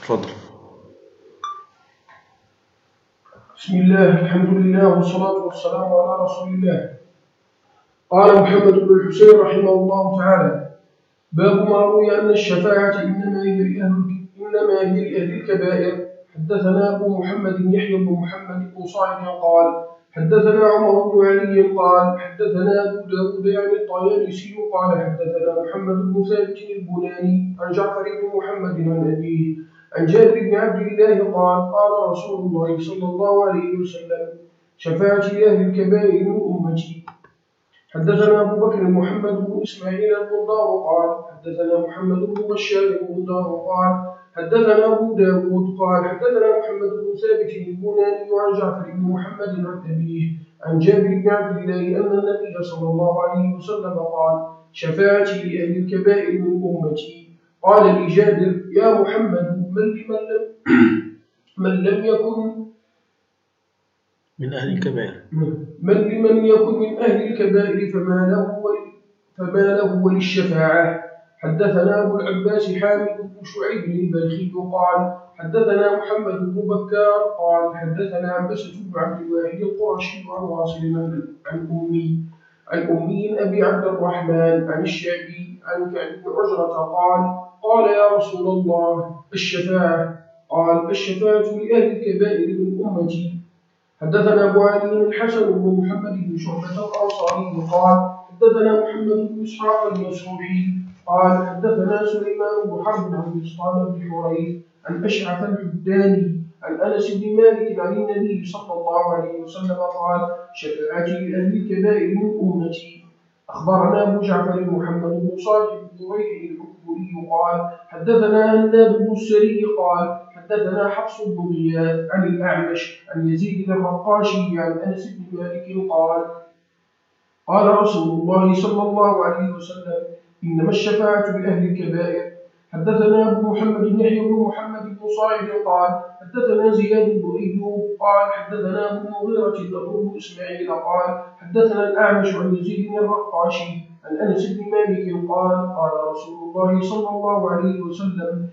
تفضل. بسم الله، الحمد لله، والصلاة والسلام على رسول الله. قال محمد بن الحسين رحمه الله تعالى: باب ما روي أن الشفاعة إنما هي لأهل الكبائر. حدثنا أبو محمد يحيى بن محمد بن صالح قال حدثنا عمر بن علي قال حدثنا أبو داود يعني الطيالسي قال حدثنا محمد بن ثابت البناني عن جعفر بن محمد عن أبيه عن جابر بن عبد الله قال قال رسول الله صلى الله عليه وسلم: شفاعتي لأهل الكبائر من أمتي. حدثنا أبو بكر محمد بن إسماعيل البندار قال حدثنا محمد بن بشار البندار قال حدثنا أبو داود قال حدثنا محمد بن ثابت البناني عن جعفر بن محمد عن أبيه عن جابر بن عبد الله أن النبي صلى الله عليه وسلم قال: شفاعتي لأهل الكبائر من أمتي. قال لي جابر: يا محمد، من لم يكن من أهل الكبائر، من لمن يكن من أهل الكبائر فما له وللشفاعة. حدثنا أبو العباس حامد بن شعيب البلخي قال حدثنا محمد بن بكار قال حدثنا عنبسة بن عبد الواحد القرشي عن واصل عن أمي أبي عبد الرحمن عن الشعبي عن كعب بن عجرة قال يا رسول الله الشفاعة. قال: الشفاعة لأهل الكبائر من أمتي. حدثنا أبو علي الحسن بن محمد بن شعبة الأنصاري قال حدثنا محمد بن إسحاق المسروحي قال حدثنا سليمان بن حرب عن بسطام بن حريث عن أشعث الحداني عن أنس بن مالك عن النبي صلى الله عليه وسلم قال: شفاعتي لأهل الكبائر من أمتي. أخبرنا أبو جعفر محمد بن صالح بن ريح العكبري قال حدثنا هناد بن السري قال حدثنا حفص بن غياث عن الأعمش عن يزيد بن الرقاشي عن أنس بن مالك قال رسول الله صلى الله عليه وسلم: إنما الشفاعة لأهل الكبائر. حدثنا أبو محمد يحيى بن محمد بن صاعد قال حدثنا زياد بن أيوب قال حدثنا أبو المغيرة بن إسماعيل قال حدثنا الأعمش عن يزيد بن الرقاشي عن أنس بن مالك قال رسول الله صلى الله عليه وسلم: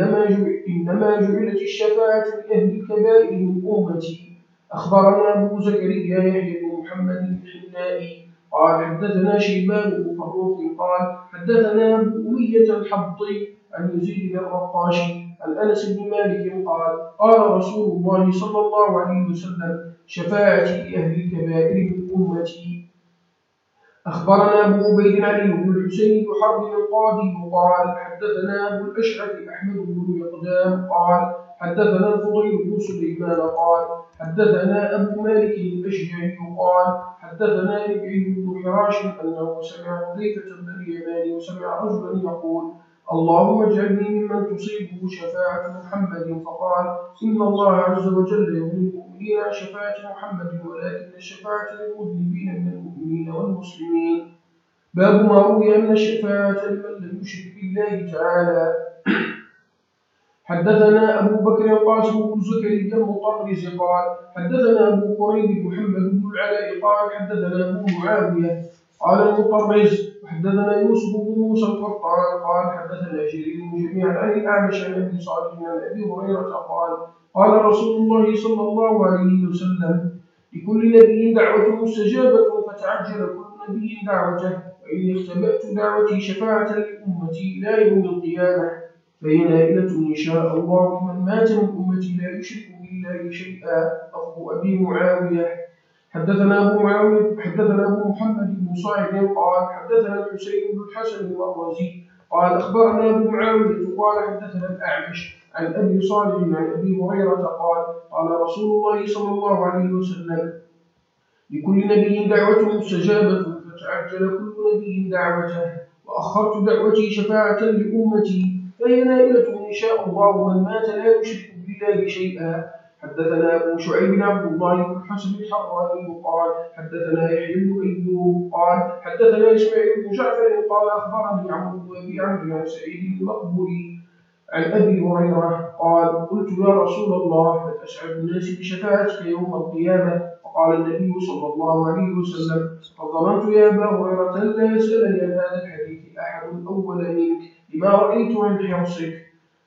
إنما جعلت الشفاعة لأهل الكبائر من أمتي. أخبرنا أبو زكريا يحيى بن محمد الحنائي قال حدثنا شيبان بن فروخ قال حدثنا أبو أمية الحبطي عن يزيد بن الرقاشي عن أنس بن مالك قال رسول الله صلى الله عليه وسلم: شفاعتي لأهل الكبائر من أمتي. أخبرنا أبو عبيد علي بن الحسين بن حرب القاضي قال حدثنا أبو الأشعث أحمد بن مقدام قال حدثنا الفضيل بن سليمان قال حدثنا أبو مالك الأشجعي قال حدثنا ربعي بن حراش أنه سمع حذيفة بن اليمان وسمع رجلا يقول: اللهم اجعلني ممن تصيبه شفاعة محمد. فقال: إن الله عز وجل يغني المؤمنين عن شفاعة محمد، ولكن الشفاعة للمذنبين من المؤمنين والمسلمين. باب ما روي أن الشفاعة لمن لم يشرك بالله تعالى. حدثنا أبو بكر القاسم بن زكريا المطرز قال حدثنا أبو قريب محمد بن العلاء قال حدثنا أبو معاوية قال المطرز حدثنا يوسف بن موسى القطان قال حدثنا جرير جميعا عن الأعمش عن أبي صالح عن أبي هريرة قال رسول الله صلى الله عليه وسلم: لكل نبي دعوة مستجابة فتعجل كل نبي دعوته، وإني اختبأت دعوتي شفاعة لأمتي إلى يوم القيامة، فهي نائلة إن شاء الله لمن مات من أمتي لا يشرك بالله شيئا. أبو أبي معاوية. حدثنا أبو محمد بن صاعد قال حدثنا الحسين بن الحسن المروزي قال أخبرنا أبو معاوية قال حدثنا الأعمش عن أبي صالح عن أبي هريرة قال رسول الله صلى الله عليه وسلم: لكل نبي دعوة مستجابة فتعجل كل نبي دعوته، وأخرت دعوتي شفاعة لأمتي، فهي نائلة إن شاء الله من مات لا يشرك بالله شيئا. حدثنا أبو شعيب عبد الله بن حسن الحراني قال حدثنا يحيى بن أيوب قال حدثنا إسماعيل بن جعفر قال أخبرني عمرو بن أبي عمرو عن سعيد المقبوري عن أبي هريرة قال: قلت يا رسول الله من أسعد الناس بشفاعتك يوم القيامة؟ فقال النبي صلى الله عليه وسلم: فظننت يا أبا هريرة لا يسألني عن هذا الحديث أحد أول منك لما رأيت عن حرصك.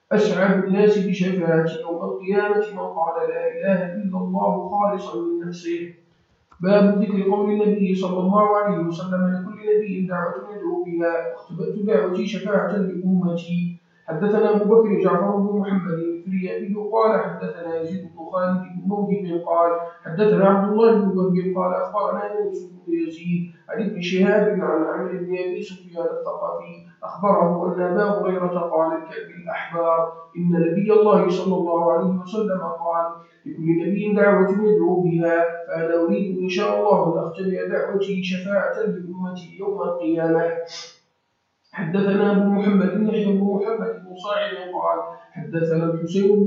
أسعد الناس بشفاعتي يوم القيامة من قال لا إله إلا الله خالصا من نفسه. باب ذكر قول النبي صلى الله عليه وسلم لكل نبي دعوة يدعو بها واختبأت دعوتي شفاعة لأمتي. حدثنا أبو بكر جعفر بن محمد الفريابي قال حدثنا يزيد بن خالد بن موهب قال حدثنا عبد الله بن وهب قال أخبرنا يوسف بن يزيد عن ابن شهاب عن عمرو بن أبي سفيان الثقفي أخبره أن أبا هريرة قال لكعب الأحبار إن نبي الله صلى الله عليه وسلم قال لكل نبي دعوة يدعو بها فأنا أريد إن شاء الله أن أختبئ دعوتي شفاعة لأمتي يوم القيامة. حدثنا أبو محمد يحيى بن محمد بن صاعد قال حدثنا الحسين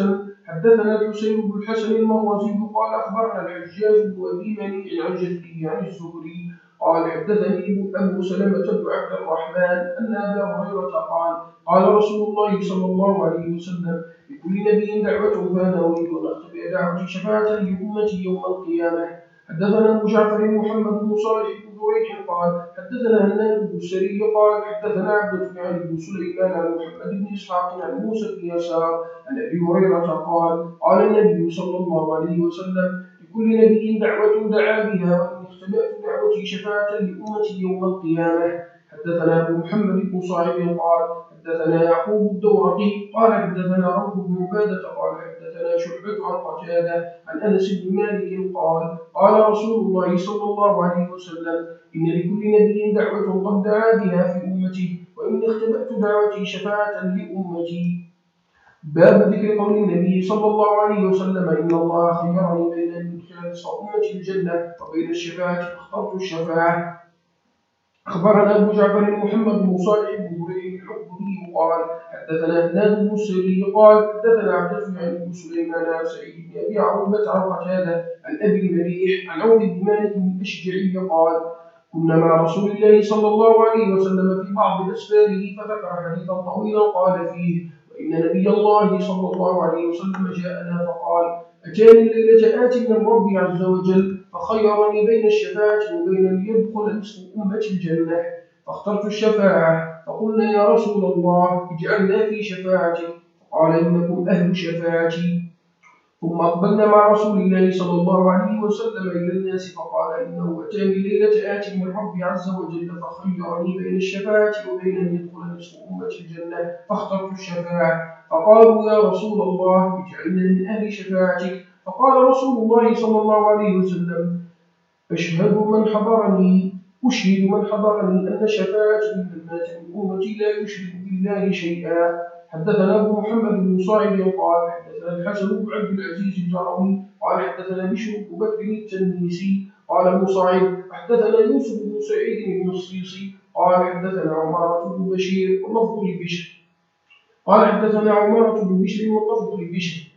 بن الحسن المروزي قال أخبرنا الحجاج بن أبي منيع عن جده عن الزهري قال حدثني أبو سلمة بن عبد الرحمن أن أبا هريرة قال قال رسول الله صلى الله عليه وسلم لكل نبي دعوة فأنا أريد أن أختبئ دعوتي شفاعة لأمتي يوم القيامة. حدثنا أبو جعفر محمد بن صالح بن دريح قال حدثنا هناد بن السري قال حدثنا عبدة بن سليمان عن محمد بن إسحاق عن موسى بن يسار عن أبي هريرة قال قال النبي صلى الله عليه وسلم لكل نبي دعوة دعا بها وإن اختبأت دعوتي شفاعة لأمتي يوم القيامة. حدثنا أبو محمد بن صاحب قال حدثنا يعقوب الدورقي قال حدثنا روح بن عبادة قال حدثنا شعبة عن قتادة عن أنس بن مالك قال قال رسول الله صلى الله عليه وسلم إن لكل نبي دعوة قد دعا بها في أمته وإن اختبأت دعوتي شفاعة لأمتي. باب ذكر قول النبي صلى الله عليه وسلم إن الله خيرني بين أن يدخل نصف أمتي الجنة وبين الشفاعة فاخترت الشفاعة. أخبرنا أبو جعفر محمد بن صالح بن هريرة الحكمي قال حدثنا هناد بن السري قال حدثنا عبدة بن سليمان عن سعيد بن أبي عروبة عن قتادة عن أبي المليح عن عوف بن مالك الأشجعي قال كنا مع رسول الله صلى الله عليه وسلم في بعض أسفاره فذكر حديثا طويلا قال فيه وإن نبي الله صلى الله عليه وسلم جاءنا فقال أتاني الليلة آت من ربي عز وجل فخيرني بين الشفاعة وبين أن يدخل نصف أمة الجنة فاخترت الشفاعة فقلنا يا رسول الله اجعلنا في شفاعتك قال إنكم أهل شفاعتي. ثم أقبلنا مع رسول الله صلى الله عليه وسلم إلى الناس فقال إنه أتاني ليلة آت من ربي عز وجل فخيرني بين الشفاعة وبين أن يدخل نصف أمة الجنة فاخترت الشفاعة فقالوا يا رسول الله اجعلنا من أهل شفاعتك فقال رسول الله صلى الله عليه وسلم أشهد من حضرني أن شفاعتي من مات من أمتي لا يشرك بالله شيئا. حدثنا أبو محمد بن صاعد قال حدثنا الحسن بن عبد العزيز الجرمي قال حدثنا بشر بن بكر التنيسي قال ابن صاعد حدثنا يوسف بن سعيد بن الصيصي قال حدثنا عمارة بن بشير واللفظ لبشر قال حدثنا عمارة بن بشر واللفظ لبشر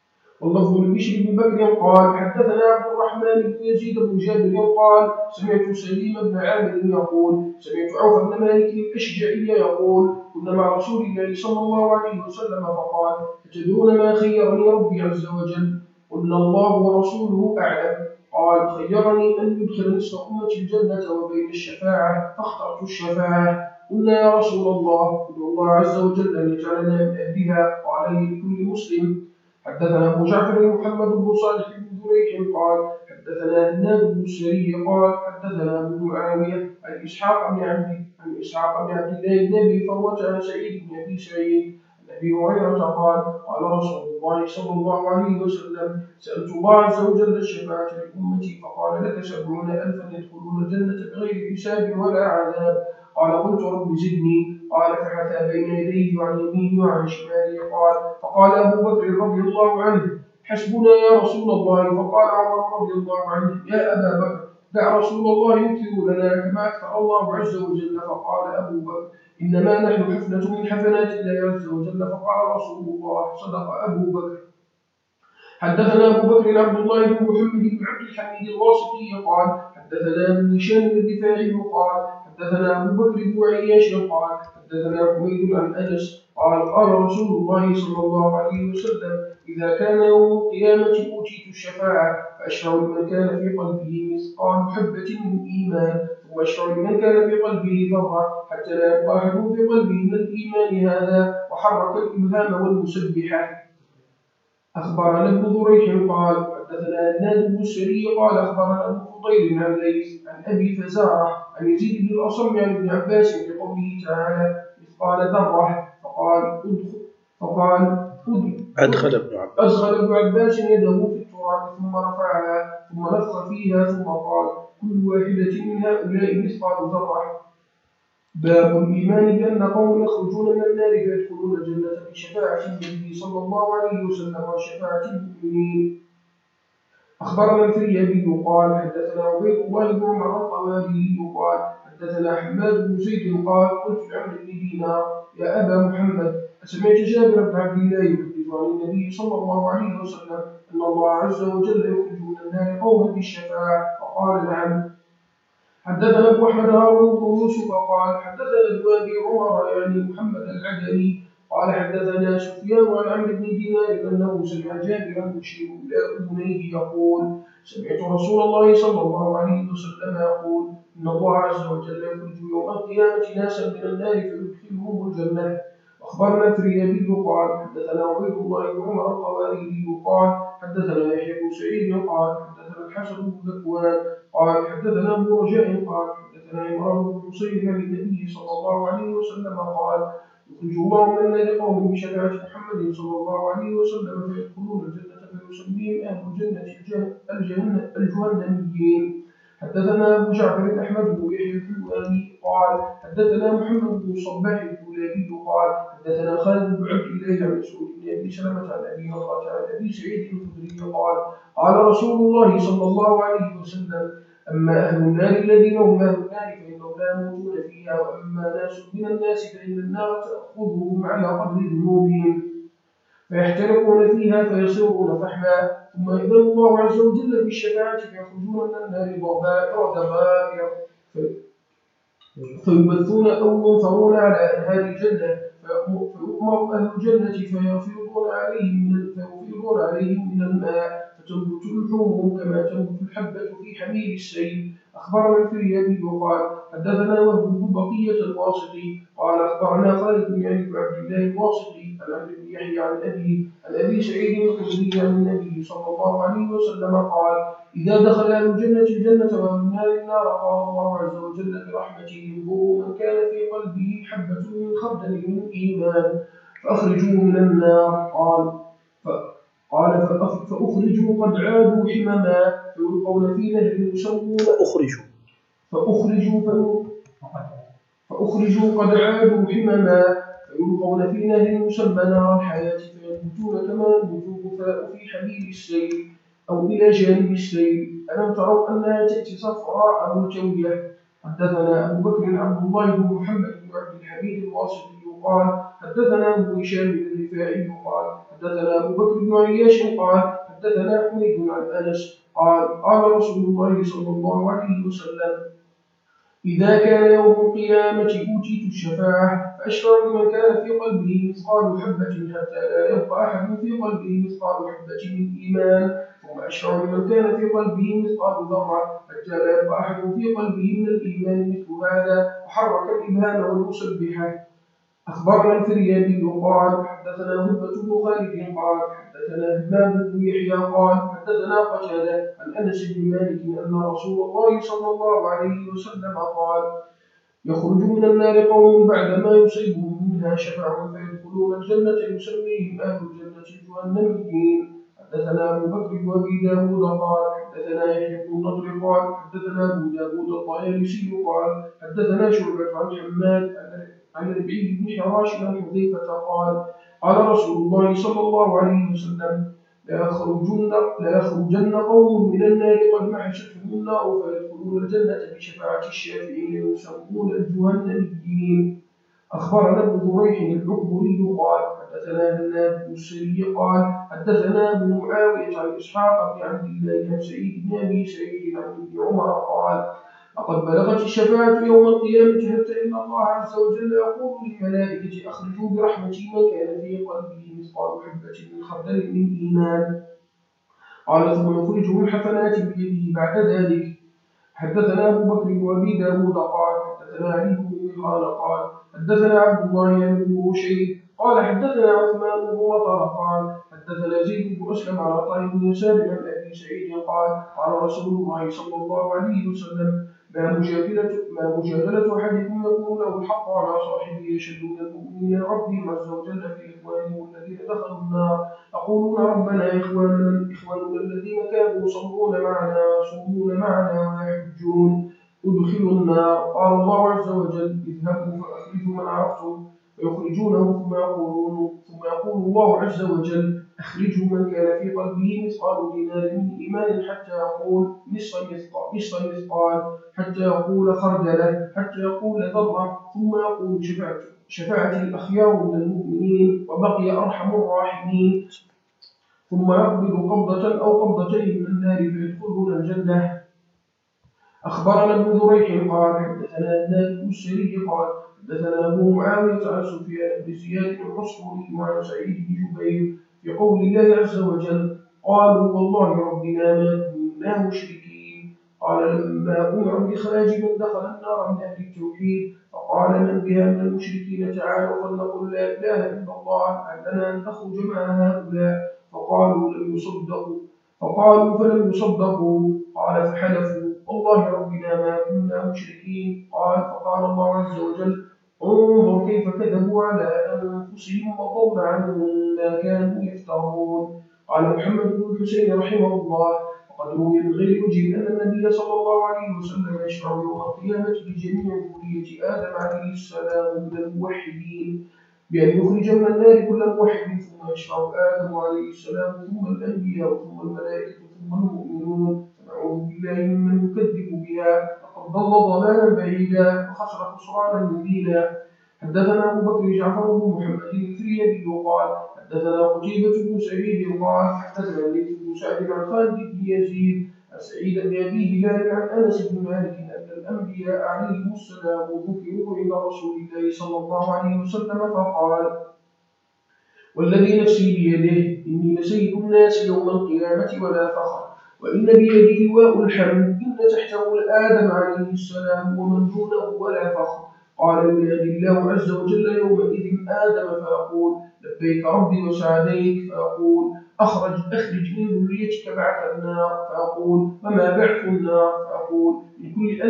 بن بكر قال حدثنا عبد الرحمن بن يزيد بن جابر قال سمعت سليم بن عامر يقول سمعت عوف بن مالك الأشجعي يقول كنا مع رسول الله صلى الله عليه وسلم فقال أتدرون ما خيرني ربي عز وجل قلنا الله ورسوله أعلم قال خيرني أن يدخل نصف أمة الجنة وبين الشفاعة فاخترت الشفاعة. قلنا يا رسول الله ادعو الله عز وجل أن يجعلنا من أهلها قال لكل مسلم. حدثنا أبو جعفر محمد بن صالح بن دريح قال حدثنا هناد بن السري قال حدثنا أبو معاوية عن إسحاق بن عبد الله بن أبي فروة عن سعيد بن أبي سعيد عن أبي هريرة قال قال رسول الله صلى الله عليه وسلم سألت الله عز وجل الشفاعة لأمتي فقال لك 70,000 يدخلون الجنة بغير حساب ولا عذاب قال قلت رب زدني قال فحثى بين يديه وعن يمينه وعن شماله فقال أبو بكر رضي الله عنه حسبنا يا رسول الله فقال عمر رضي الله عنه يا أبا بكر دع رسول الله يكثر لنا كما أكثر الله عز وجل فقال أبو بكر إنما نحن حفنة من حفنات الله عز وجل فقال رسول الله صدق أبو بكر. حدثنا أبو بكر عبد الله بن محمد بن عبد الحميد الواسطي قال حدثنا ابن هشام الدفاعي قال حدثنا أبو بكر بن عياش قال حدثنا حميد عن أنس قال قال رسول الله صلى الله عليه وسلم إذا كان يوم القيامة أوتيت الشفاعة فأشفع لمن كان في قلبه مثقال حبة من إيمان وأشفع لمن كان في قلبه ذرة حتى لا يبقى أحد في قلبه من الإيمان هذا وحرك الإبهام والمسبحة. أخبرنا ابن ضريح قال حدثنا هناد بن السري قال أخبرنا أبو فضيل عن ليث عن أبي فزارة عن يزيد بن الأصم عن ابن عباس في قوله تعالى مثقال ذرة فقال أدخل ابن عباس يده في التراب ثم رفعها ثم نفخ فيها ثم قال كل واحدة من هؤلاء مثقال ذرة. باب الإيمان بأن قوم يخرجون من النار فيدخلون الجنة بشفاعة النبي صلى الله عليه وسلم وشفاعة المؤمنين. أخبرنا الفريابي قال حدثنا عبيد الله بن عمر الطوالي قال حدثنا حماد بن زيد قال قلت لعمرو بن دينار يا أبا محمد أسمعت جابر بن عبد الله يحدث عن النبي صلى الله عليه وسلم أن الله عز وجل يخرج من النار قوما بالشفاعة؟ فقال نعم. حدثنا أبو أحمد هارون بن يوسف قال حدثنا ابن أبي عمر يعني محمد العدني قال حدثنا سفيان عن عمرو بن دينار أنه سمع جابرا يشير إلى أذنيه يقول سمعت رسول الله صلى الله عليه وسلم يقول إن الله عز وجل يخرج يوم القيامة ناسا من النار فيدخلهم الجنة. أخبرنا الفريابي قال حدثنا عبيد الله بن عمر الطوالي قال حدثنا يحيى بن سعيد قال حدثنا الحسن بن ذكوان قال حدثنا ابو رجاء قال حدثنا عمران بن حسين عن النبي صلى الله عليه وسلم قال يخرج الله من النار قوم بشفاعة محمد صلى الله عليه وسلم فيدخلون الجنة فيسميهم أهل الجنة الجهنميين. حدثنا أبو جعفر أحمد بن يحيى الحلواني قال حدثنا محمد بن صباح الكلابي قال حدثنا خالد بن عبد الله عن مسعود بن أبي سلمة عن أبي هريرة عن أبي سعيد الخدري قال قال رسول الله صلى الله عليه وسلم أما أهل النار الذين هم أهل النار فإنهم لا يموتون فيها وأما ناس من الناس فإن النار تأخذهم على قدر ذنوبهم فيحترقون فيها فيصيرون فحما ثم يأذن الله عز وجل بالشفاعة فيخرجون من النار ضبائر فيبثون أو ينثرون على أهل الجنة فيؤمر أهل الجنة فيفيضون عليهم من الماء فتنبت لحومهم كما تنبت الحبة في حميل السيل. أخبرنا الفريابي وقال حدثنا وهب بن بقية الواسطي قال أخبرنا خالد بن عبد الله الواسطي عن عبد بن يحيى عن أبي سعيد الخدري عن النبي صلى الله عليه وسلم قال إذا دخل أهل الجنة الجنة وأهل النار النار قال الله عز وجل برحمته انظروا من كان في قلبه حبة من خردل من إيمان فأخرجوه من النار. قال فأخرجوا قد عادوا حمما فيلقون في نهر يسمون فأخرجوا قد عادوا حمما فيلقون في نهر يسمى نار الحياة فينبتون كما ينبت الغثاء في حميل السيل أو إلى جانب السيل. ألم تروا أنها تأتي صفراء ملتوية. حدثنا أبو بكر عبد الله بن محمد بن عبد الحميد الواسطي قال حدثنا أبو هشام الرفاعي قال حدثنا أبو بكر بن عياش قال حدثنا حميد عن أنس قال رسول الله صلى الله عليه وسلم إذا كان يوم القيامة أوتيت الشفاعة فأشفع لمن كان في قلبه مثقال حبة حتى لا يبقى أحد في قلبه مثقال حبة من إيمان ثم أشفع لمن كان في قلبه مثقال ذرة حتى لا يبقى أحد في قلبه من الإيمان مثل هذا وحرك الإبهام والمسبحة. أخبرنا الفريابي قال حدثنا هبة بن خالد قال حدثنا همام بن يحيى قال حدثنا قتادة عن أنس بن مالك أن رسول الله صلى الله عليه وسلم قال يخرج من النار قوم بعدما يصيبهم منها شفع فيدخلون الجنة يسميهم أهل الجنة الجهنميين. حدثنا أبو بكر بن أبي داود قال حدثنا يحيى بن النضر قال حدثنا أبو داود الطيالسي قال حدثنا شعبة عن حماد عن ربيع بن حراش عن حذيفة قال رسول الله صلى الله عليه وسلم لا يخرجن قوم من النار قد محشتهم النار فيدخلون الجنة بشفاعة الشافعين يسمون الجهنميين. أخبرنا ابن ضريح العكبري قال حدثنا هناد بن السري قال حدثنا ابن معاوية عن إسحاق بن عبد الله عن سعيد بن أبي سعيد عن ابن عمر قال لقد بلغت الشفاعة يوم القيامة حتى إن الله عز وجل يقول للملائكة أخرجوا برحمتي من كان في قلبه مثقال حبة من خردل من إيمان. قال ثم يخرجه الحسنات بيده بعد ذلك. حدثنا أبو بكر وأبي داود قال حدثنا علي بن قال حدثنا عبد الله بن رشيد قال حدثنا عثمان بن مطر قال حدثنا زيد بن أسلم على طائر بن يسار عن أبي سعيد قال رسول الله صلى الله عليه وسلم ما مجادلة أحدكم يكون له الحق على صاحبه يشهدون المؤمنين ربهم عز وجل في إخوانهم الذين دخلوا النار يقولون ربنا إخواننا الذين كانوا يصلون معنا ويصومون معنا ويحجون ادخلوا النار. قال الله عز وجل اذهبوا فأخرجوا من عرفتم فيخرجونه ثم يقول الله عز وجل أخرجوا من كان في قلبه مثقال دينار من إيمان حتى يقول نصف مثقال حتى يقول خردلة حتى يقول ذرة ثم يقول شفاعة الأخيار من المؤمنين وبقي أرحم الراحمين ثم يقبض قبضة أو قبضتين من النار فيدخلون الجنة. أخبرنا ابن ذريح قال حدثنا النادي بن السري قال حدثنا أبو معاوية عن سفيان بن زياد الحصري وعن سعيد بن جبير في قول الله عز وجل قالوا والله ربنا ما كنا مشركين. قال لما أمر بإخراج من دخل النار من أهل التوحيد فقال من بها من المشركين تعالوا فلنقل لا إله إلا الله لنا أن نخرج مع هؤلاء فقالوا فلم يصدقوا. قال فحلفوا والله ربنا ما كنا مشركين. فقال الله عز وجل انظر كيف كذبوا على أنفسهم وضل عنهم ما كانوا يفترون. قال محمد بن الحسين رحمه الله وقد روي من غير وجه أن النبي صلى الله عليه وسلم يشرع يوم القيامة لجميع ذرية آدم عليه السلام من الموحدين بأن يخرج من النار كل موحد ثم يشرع آدم عليه السلام ثم الأنبياء ثم الملائكة ثم المؤمنون فنعوذ بالله ممن يكذب بها فقد ضل ضلالا بعيدا وخسر خسرانا مبينا. حدثنا أبو بكر جعفر بن محمد الفريابي قال حدثنا قتيبة بن سعيد قال حدثنا الليث بن سعد عن خالد بن يزيد عن سعيد بن أبي هلال عن أنس بن مالك أن الأنبياء عليهم السلام ذكروا عند رسول الله صلى الله عليه وسلم فقال والذي نفسي بيده إني لسيد الناس يوم القيامة ولا فخر وإن بيدي لواء الحمد إن تحته لآدم عليه السلام ومن دونه ولا فخر. قال ينادي الله عز وجل يومئذ آدم فيقول لبيك ربي وسعديك فيقول أخرج من ذريتك بعث النار فيقول وما بعث النار فيقول من كل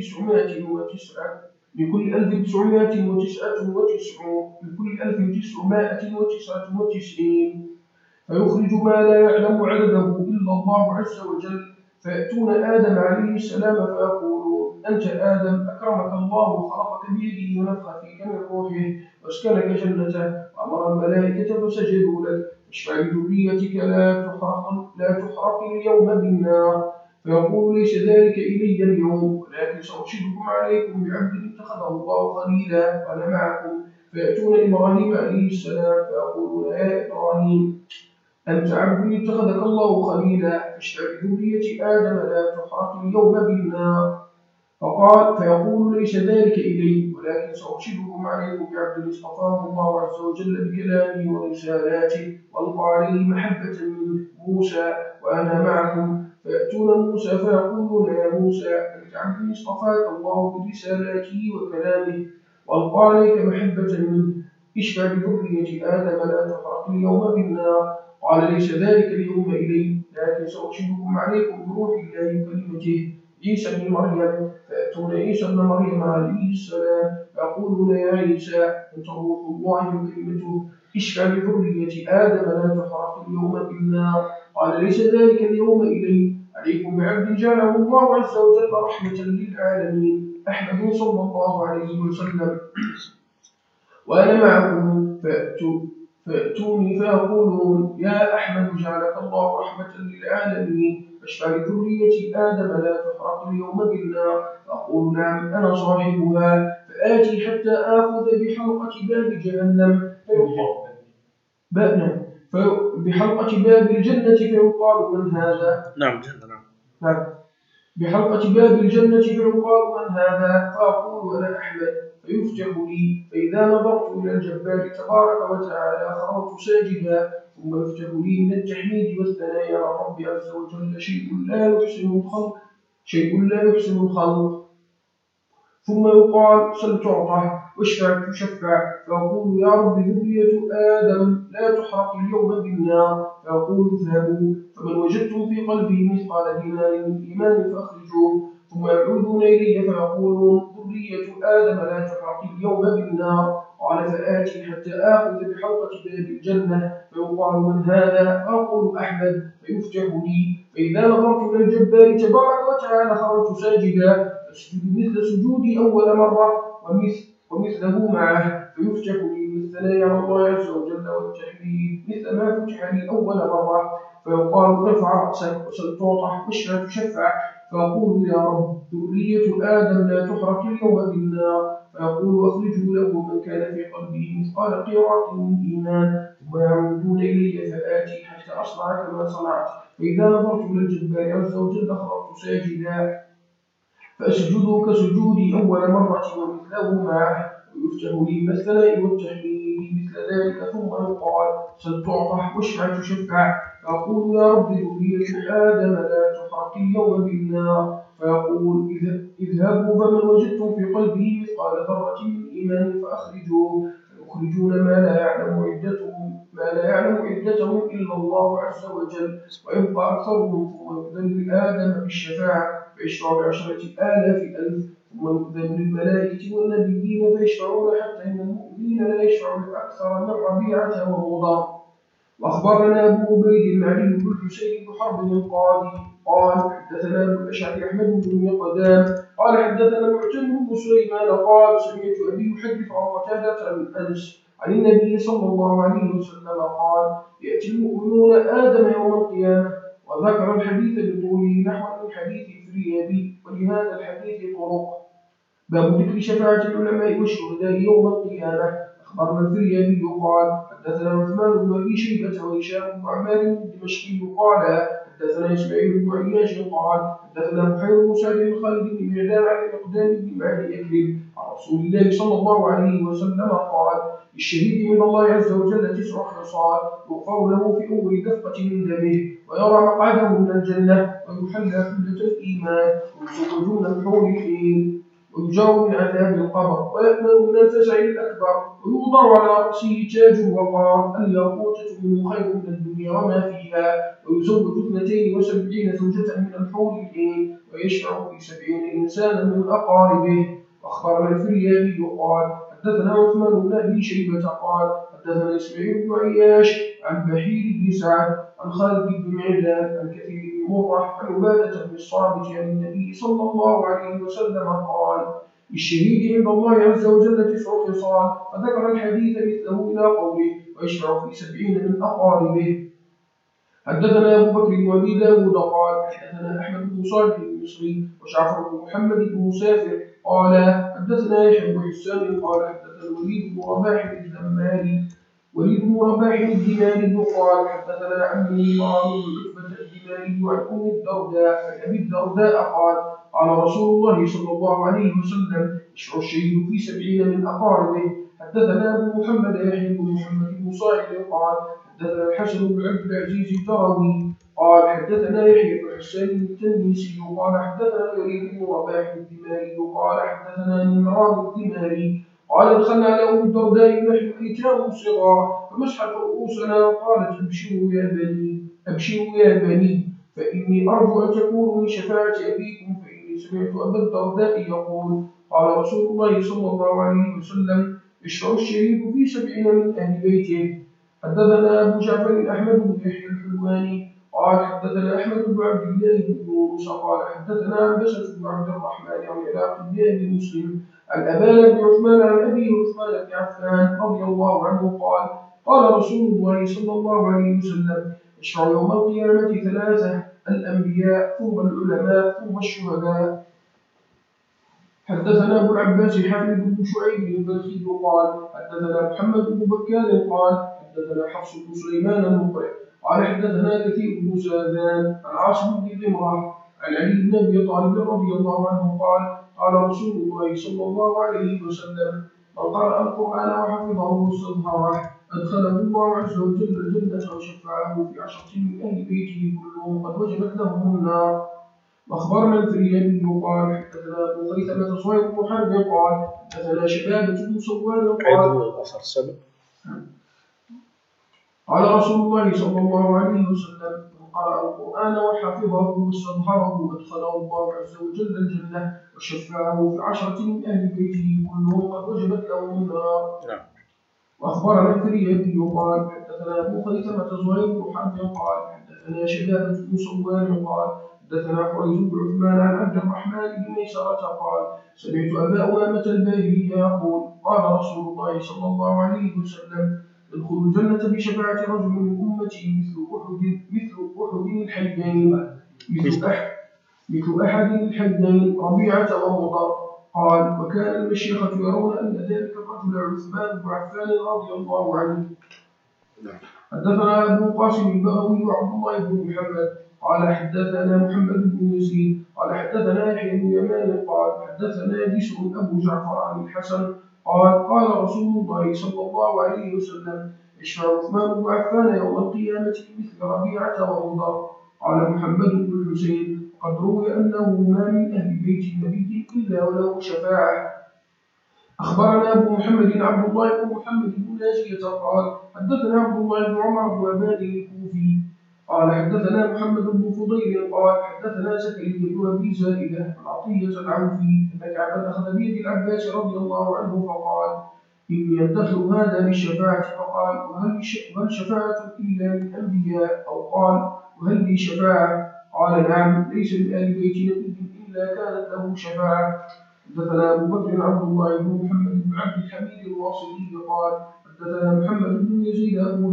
1999 فيخرج ما لا يعلم عدده إلا الله عز وجل فيأتون آدم عليه السلام فيقولون أنت آدم أكرمك الله خلقك بيده ونفخ فيك من روحه واسكنك جنته وأمر الملائكة فسجدوا لك اشفع لذريتك لا تحرق اليوم بالنار فيقول ليس ذلك إلي اليوم ولكن سأرشدكم عليكم بعبد اتخذه الله خليلا وأنا معكم فيأتون إبراهيم عليه السلام فيقولون يا إبراهيم أنت عبد اتخذك الله خليلا اشفع لذرية آدم لا تحرق اليوم بالنار فيقول ليس ذلك إلي ولكن سأرشدكم عليكم بعبد اصطفاه الله عز وجل بكلامه ورسالاته وألقى عليه محبة من موسى وأنا معكم فيأتون موسى فيقولون يا موسى أنت عبد اصطفاك الله برسالاته وكلامه وألقى عليك محبة منه اشفع بذرية آدم لا تحرق اليوم بالنار. قال ليس ذلك اليوم إلي لكن سأرشدكم عليكم بروح الله وكلمته عيسى بن مريم فيأتون عيسى بن مريم عليه السلام فيقولون يا عيسى أنت روح الله وكلمته اشفع بذرية آدم لا تحرق اليوم بالنار. قال ليس ذلك اليوم إلي عليكم بعبد جعله الله عز وجل رحمة للعالمين أحمد صلى الله عليه وسلم وأنا معكم فيأتوني فيقولون يا أحمد جعلك الله رحمة للعالمين فاشفع لذرية آدم لا تحرق اليوم بالنار فأقول نعم أنا صاحبها فآتي حتى آخذ بحلقة باب جهنم بحلقة باب الجنة فيقال من هذا نعم بحلقة باب الجنة فيقال من هذا فأقول أنا أحمد فيفتح لي فإذا نظرت إلى الجبار تبارك وتعالى خررت ساجدا ثم يفتح لي من التحميد والثناء على الرب عز وجل شيء لا يحسن الخلق ثم يقال سل تعطى واشفع تشفع، فيقول يا رب ذرية آدم لا تحرق اليوم بالنار، فيقول اذهبوا فمن وجدتم في قلبه مثقال دينار من إيمان فأخرجوه، ثم يعودون إلي فيقولون ذرية آدم لا تحرق اليوم بالنار، قال فآتي حتى آخذ بحلقة باب الجنة، فيقال من هذا؟ فأقول أحمد، فيفتح لي، فإذا نظرت إلى الجبار تبارك وتعالى خرجت ساجدا، أسجد مثل سجودي أول مرة ومثله معه، فيفتح لي بالثناء على الله عز وجل والتحميد مثل ما فتح لي أول مرة، فيقال ارفع رأسك وسل تعطى واشفع تشفع، فيقول يا رب ذرية آدم لا تحرق اليوم بالنار، فيقول أخرجوا له من كان في قلبه مثقال قيراط من إيمان، ثم يعودون إلي فآتي حتى أصنع كما صنعت، فإذا نظرت إلى الجبار عز وجل خرجت ساجدا، فأسجد كسجودي أول مرة ومثله معه، ويفتح لي من الثناء والتحميد مثل ذلك، ثم يقال سل تعطى واشفع تشفع، فأقول يا رب ذرية آدم لا تحرق اليوم بالنار، فيقول اذهبوا فمن وجدتم في قلبه مثقال ذرة من إيمان فأخرجوه، فيخرجون ما لا يعلم عدتهم إلا الله عز وجل، ويبقى أكثرهم ثم يؤذن لآدم بالشفاعة فيشفع ب10,000 ثم يؤذن للملائكة والنبيين فيشفعون حتى إن المؤمنين لا يشفع لأكثر من ربيعة ومضر. وأخبرنا أبو عبيد بن علي بن الحسين بن حرب القاضي قال حدثنا أبو الأشعري أحمد بن مقدام قال حدثنا معتمر بن سليمان قال سمعت أبي يحدث عن قتادة عن أنس عن النبي صلى الله عليه وسلم قال يأتي المؤمنون آدم يوم القيامة، وذكر الحديث بطوله نحو من حديث الفريابي، ولهذا الحديث طرق. باب ذكر شفاعة العلماء والشهداء يوم القيامة. أخبرنا الفريابي قال حدثنا عثمان بن أبي شيبة وهشام بن عمار الدمشقي قال حدثنا إسماعيل بن عياش قال حدثنا بحير بن سعد بن خالد بن معدان عن المقدام بن معدي أكرم عن رسول الله صلى الله عليه وسلم قال الشهيد من الله عز وجل 9 خصال يغفر له في أول دفقة من دمه، ويرى مقعده من الجنة، ويحلى حلة الإيمان، ويزوجون الحور العين، ويجار من عذاب القبر، ويأمن من الفزع الأكبر، ويوضع على رأسه تاج وقار الياقوتة منه خير من الدنيا وما فيها، ويزوج 72 زوجة من الحور العين، ويشفع في 70 إنسانا من أقاربه. أخبرنا الفريابي قال حدثنا عثمان بن أبي شيبة قال حدثنا إسماعيل بن عياش عن بحير بن سعد عن خالد بن معدان عن كثير بن مرة عن عبادة بن الصامت عن النبي صلى الله عليه وسلم قال للشهيد عند الله عز وجل 9 خصال، فذكر الحديث مثله إلى قوله ويشفع في 70 من أقاربه. حدثنا أبو بكر بن أبي داود قال حدثنا أحمد بن صالح المصري وجعفر بن محمد بن مسافر قال حدثنا يحيى بن حسان قال حدثنا الوليد بن رباح الدماري قال حدثنا عمي مرام بن عتبة الدماري عن أم الدرداء عن أبي الدرداء قال قال رسول الله صلى الله عليه وسلم يشفع الشهيد في 70 من أقاربه. حدثنا أبو محمد يحيى بن محمد بن صالح قال حدثنا الحسن بن عبد العزيز الجروي قال حدثنا يحيى بن حسان التنيسي قال حدثنا الوليد بن رباح الدماري قال حدثنا مرام الدماري قال دخلنا على أم الدرداء نحن أيتام صغار فمسحت رؤوسنا وقالت أبشروا يا بني فإني أرجو أن تكونوا من شفاعة أبيكم، فإني سمعت أبا الدرداء يقول قال رسول الله صلى الله عليه وسلم يشفع الشهيد في 70 من أهل بيته. حدثنا أبو جعفر أحمد بن يحيى الحلواني قال حدثنا أحمد بن عبد الله بن يونس قال حدثنا عنبسة بن عبد الرحمن عن علاق بن أبي مسلم عن أبان بن عثمان عن أبي عثمان بن عفان رضي الله عنه قال قال رسول الله صلى الله عليه وسلم يشفع يوم القيامة 3: الأنبياء ثم العلماء ثم الشهداء. حدثنا أبو العباس حامد بن شعيب البلخي قال حدثنا محمد بن بكار قال حدثنا حفص بن سليمان المقرئ قال حدثنا كثير بن سادان عن عاصم بن ذمرة عن علي بن أبي طالب رضي الله عنه قال قال رسول الله صلى الله عليه وسلم من قرأ القرآن وحفظه واستظهره أدخله الله عز وجل الجنة وشفعه في 10 من أهل بيته كلهم قد وجبت لهم النار. وأخبرنا الفريابي قال حدثنا أبو خيثمة صهيب بن حرب قال حدثنا شبابة بن سواد قال الأثر السابق. قال رسول الله صلى الله عليه وسلم من قرأ القرآن وحفظه واستظهره أدخله الله عز وجل الجنة وشفعه في 10 من أهل بيته كلهم قد وجبت لهم النار. وأخبرنا الفريابي قال حدثنا أبو خيثمة زهير بن حرب قال حدثنا شبابة بن سواد قال حدثنا حريز بن عثمان عن عبد الرحمن بن ميسرة قال سمعت أبا أمامة الباهلي يقول قال رسول الله صلى الله عليه وسلم ادخلوا الجنة بشفاعة رجل من أمتي مثل أحد الحيين مثل أحد الحيين ربيعة ومضر. قال وكان المشيخة يرون أن ذلك الرجل عثمان بن عفان رضي الله عنه. حدثنا أبو قاسم البغوي وعبد الله بن محمد قال حدثنا محمد بن يزيد قال حدثنا يحيى بن يمان قال حدثنا بشر أبو جعفر عن الحسن قال قال رسول الله صلى الله عليه وسلم يشفع عثمان بن عفان يوم القيامة مثل ربيعة ومضر. قال محمد بن الحسين قد روي أنه ما من أهل بيت النبي إلا وله شفاعة. أخبرنا أبو محمد عبد الله بن محمد بن ناجية قال حدثنا عبد الله بن عمر بن عباد الكوفي قال حدثنا محمد بن فضيل قال حدثنا زكريا بن أبي زائدة عن عطية العوفي أن كعبا أخذ بيد العباس رضي الله عنه فقال إني أدخر هذا بالشفاعة. فقال وهل شفاعة إلا للأنبياء أو قال وهل لي شفاعة؟ قال نعم ليس لآل بيت نبي إلا كانت له شفاعة. حدثنا أبو بكر عبد الله بن محمد بن عبد الحميد الواصلي قال حدثنا محمد بن يزيد أبو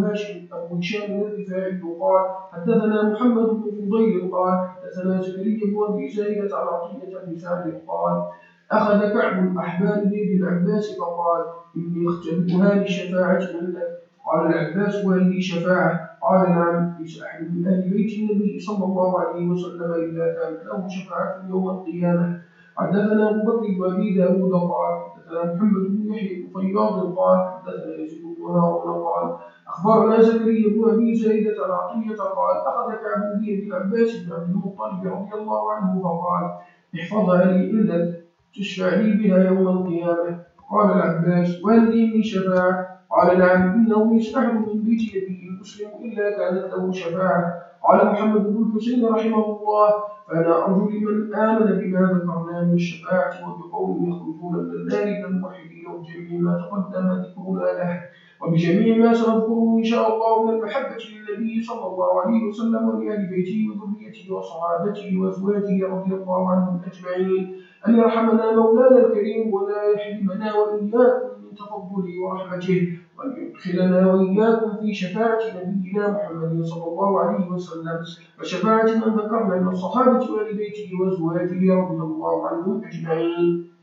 هشام الرفاعي قال حدثنا محمد بن فضيل قال حدثنا زكريا بن أبي زايدة عن عطية بن ثابت قال أخذ كعب الأحبار بيد العباس فقال إني اختبئها للشفاعة عندك. قال العباس وهل لي شفاعة؟ قال نعم ليس أحد من أهل بيت النبي صلى الله عليه وسلم إلا كانت له شفاعة يوم القيامة. حدثنا أبو بكر بن أبي داود قال حدثنا محمد بن يحيى بن فياض قال حدثنا يزيد بن هارون قال أخبرنا زكريا بن أبي زايدة عن عطية قال أخذ كعب بيد العباس بن عبد المطلب رضي الله عنه فقال احفظها لي عندك تشفع لي بها يوم القيامة. قال العباس وهل لي من شفاعة؟ قال نعم إنه ليس أحد من بيت نبي مسلم إلا كانت له شفاعة. قال محمد بن الحسين رحمه الله فأنا أرجو لمن آمن بما ذكرنا من الشفاعة وبقوم يخرجون من النار من الموحدين وبجميع ما تقدم ذكرنا له وبجميع ما سنذكره إن شاء الله من المحبة للنبي صلى الله عليه وسلم ولآل بيته وذريته وصحابته وأزواجه رضي الله عنهم أجمعين أن يرحمنا مولانا الكريم ولا يحرمنا وإياكم من تفضله ورحمته وأن يدخلنا وإياكم في شفاعة نبينا محمد صلى الله عليه وسلم وشفاعة من ذكرنا من الصحابة وآل بيته وأزواجه رضي الله عنهم أجمعين.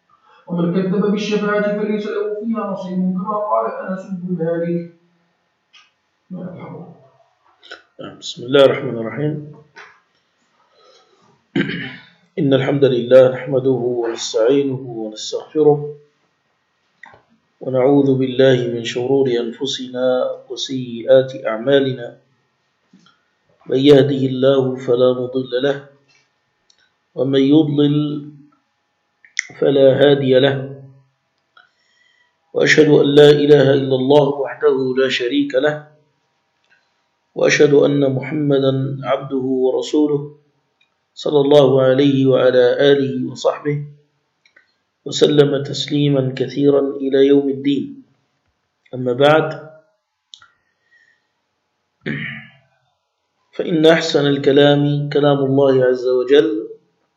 ومن كذب بالشفاعة فليس له فيها نصيب كما قال أنس بن مالك. بسم الله الرحمن الرحيم. إن الحمد لله نحمده ونستعينه ونستغفره ونعوذ بالله من شرور أنفسنا وسيئات أعمالنا من يهده الله فلا مضل له ومن يضلل فلا هادي له وأشهد أن لا إله إلا الله وحده لا شريك له وأشهد أن محمدا عبده ورسوله صلى الله عليه وعلى آله وصحبه وسلم تسليما كثيرا إلى يوم الدين. أما بعد فإن أحسن الكلام كلام الله عز وجل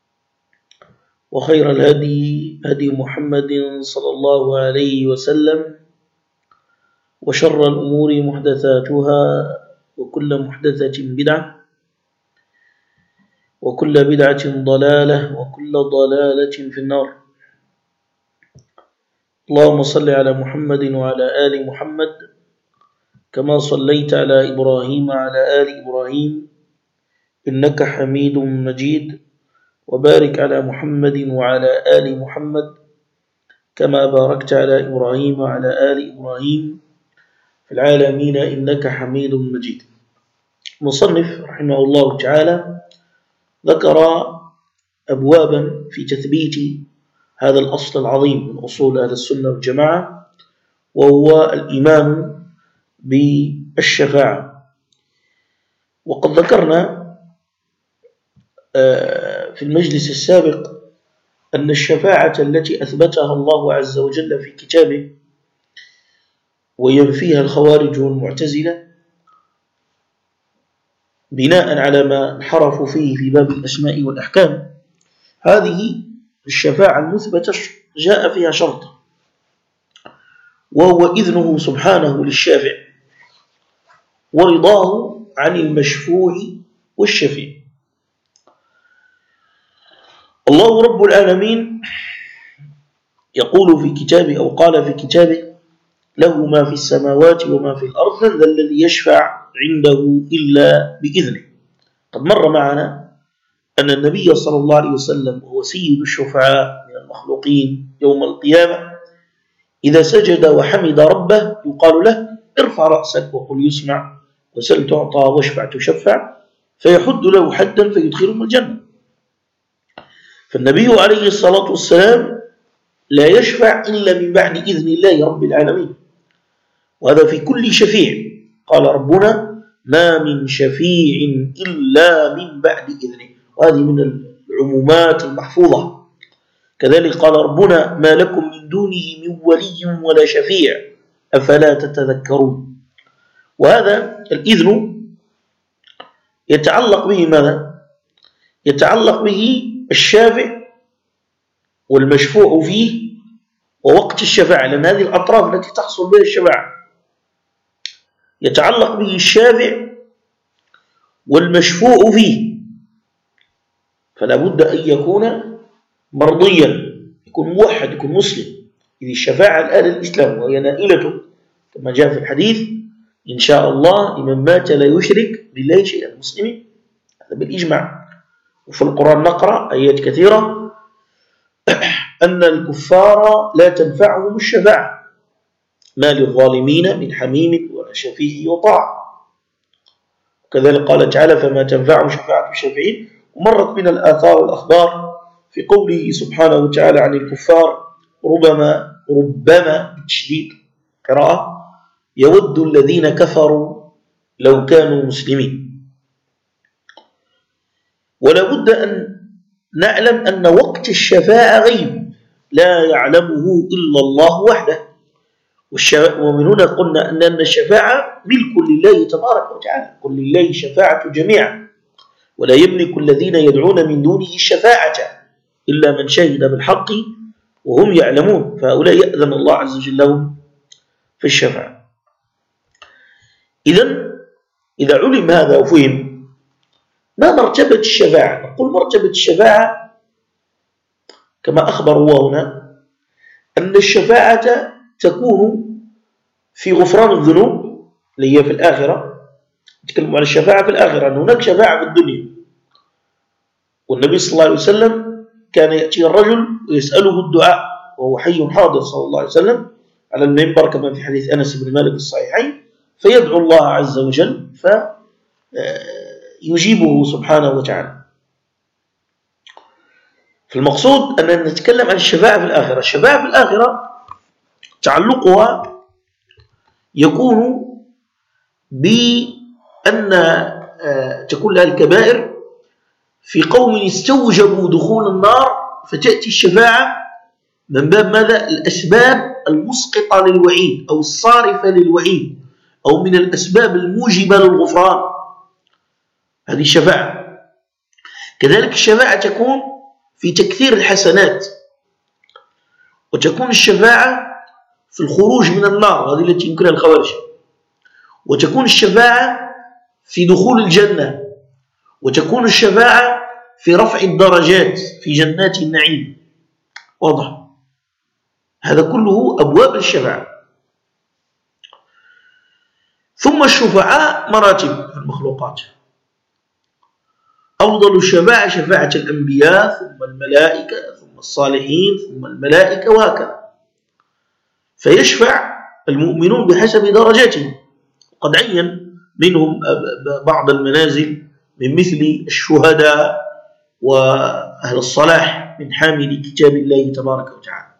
وخير الهدي هدي محمد صلى الله عليه وسلم وشر الأمور محدثاتها وكل محدثة بدعة وكل بدعة ضلالة وكل ضلالة في النار. اللهم صل على محمد وعلى آل محمد كما صليت على إبراهيم وعلى آل إبراهيم إنك حميد مجيد وبارك على محمد وعلى آل محمد كما باركت على إبراهيم وعلى آل إبراهيم في العالمين إنك حميد مجيد. مصنف رحمه الله تعالى ذكر أبوابا في تثبيت هذا الأصل العظيم من أصول أهل السنة والجماعة، وهو الإيمان بالشفاعة. وقد ذكرنا في المجلس السابق أن الشفاعة التي أثبتها الله عز وجل في كتابه وينفيها الخوارج والمعتزلة بناء على ما انحرفوا فيه في باب الأسماء والأحكام، هذه الشفاعة المثبتة جاء فيها شرط، وهو إذنه سبحانه للشافع ورضاه عن المشفوع والشفيع. الله رب العالمين يقول في كتابه أو قال في كتابه: له ما في السماوات وما في الأرض، ذا الذي يشفع عنده إلا بإذنه. قد مر معنا أن النبي صلى الله عليه وسلم وهو سيد الشفعاء من المخلوقين يوم القيامة إذا سجد وحمد ربه يقال له: ارفع رأسك وقل يسمع، وسل تعطى، واشفع تشفع، فيحد له حدا فيدخلهم الجنة. فالنبي عليه الصلاة والسلام لا يشفع إلا من بعد إذن الله رب العالمين، وهذا في كل شفيع. قال ربنا: ما من شفيع إلا من بعد إذنه، وهذه من العمومات المحفوظة. كذلك قال ربنا: ما لكم من دونه من ولي ولا شفيع أفلا تتذكرون. وهذا الإذن يتعلق به ماذا؟ يتعلق به الشافع والمشفوع فيه ووقت الشفاعة، لأن هذه الأطراف التي تحصل بها الشفاعة يتعلق به الشافع والمشفوع فيه، فلا بد أن يكون مرضيا، يكون موحد، يكون مسلم. إذ الشفاعة الآن الإسلام، وهي نائلة كما جاء في الحديث: إن شاء الله لمن مات لا يشرك بالله شيئا. المسلمين هذا بالإجماع. وفي القرآن نقرأ آيات كثيرة أن الكفار لا تنفعهم الشفاعة، ما للظالمين من حميم ولا شفيع يطاع. وكذلك قال تعالى: فما تنفعهم شفاعة الشافعين. ومرت من الآثار والأخبار في قوله سبحانه وتعالى عن الكفار: ربما بالتشديد قراءة: يود الذين كفروا لو كانوا مسلمين. ولا بد أن نعلم أن وقت الشفاعة غيب لا يعلمه إلا الله وحده. ومن هنا قلنا أن الشفاعة ملك لله تبارك وتعالى: قل لله الشفاعة جميعا ولا يملك الذين يدعون من دونه الشفاعة إلا من شهد بالحق وهم يعلمون، فهؤلاء يأذن الله عز وجل لهم في الشفاعة. إذا علم هذا وفهم، ما مرتبة الشفاعة؟ نقول مرتبة الشفاعة كما أخبر الله هنا أن الشفاعة تكون في غفران الذنوب اللي هي في الآخرة. نتكلم عن الشفاعة في الآخرة، أن هناك شفاعة في الدنيا. والنبي صلى الله عليه وسلم كان يأتي الرجل ويسأله الدعاء وهو حي حاضر صلى الله عليه وسلم على المنبر كما في حديث أنس بن مالك الصحيحين، فيدعو الله عز وجل فيجيبه سبحانه وتعالى. فالمقصود أن نتكلم عن الشفاعة في الآخرة. الشفاعة في الآخرة تعلقها يكون بأن تكون لها الكبائر في قوم استوجبوا دخول النار، فتأتي الشفاعة من باب ماذا؟ الأسباب المسقطة للوعيد أو الصارفة للوعيد، أو من الأسباب الموجبة للغفران، هذه الشفاعة. كذلك الشفاعة تكون في تكثير الحسنات، وتكون الشفاعة في الخروج من النار، وهذه التي ينكرها الخوارج، وتكون الشفاعة في دخول الجنة، وتكون الشفاعة في رفع الدرجات في جنات النعيم. واضح؟ هذا كله أبواب الشفاعة. ثم الشفعاء مراتب في المخلوقات. أفضل الشفاعة شفاعة الأنبياء، ثم الملائكة، ثم الصالحين، ثم الملائكة، وهكذا. فيشفع المؤمنون بحسب درجاتهم، قد عين منهم بعض المنازل من مثل الشهداء وأهل الصلاح من حامل كتاب الله تبارك وتعالى.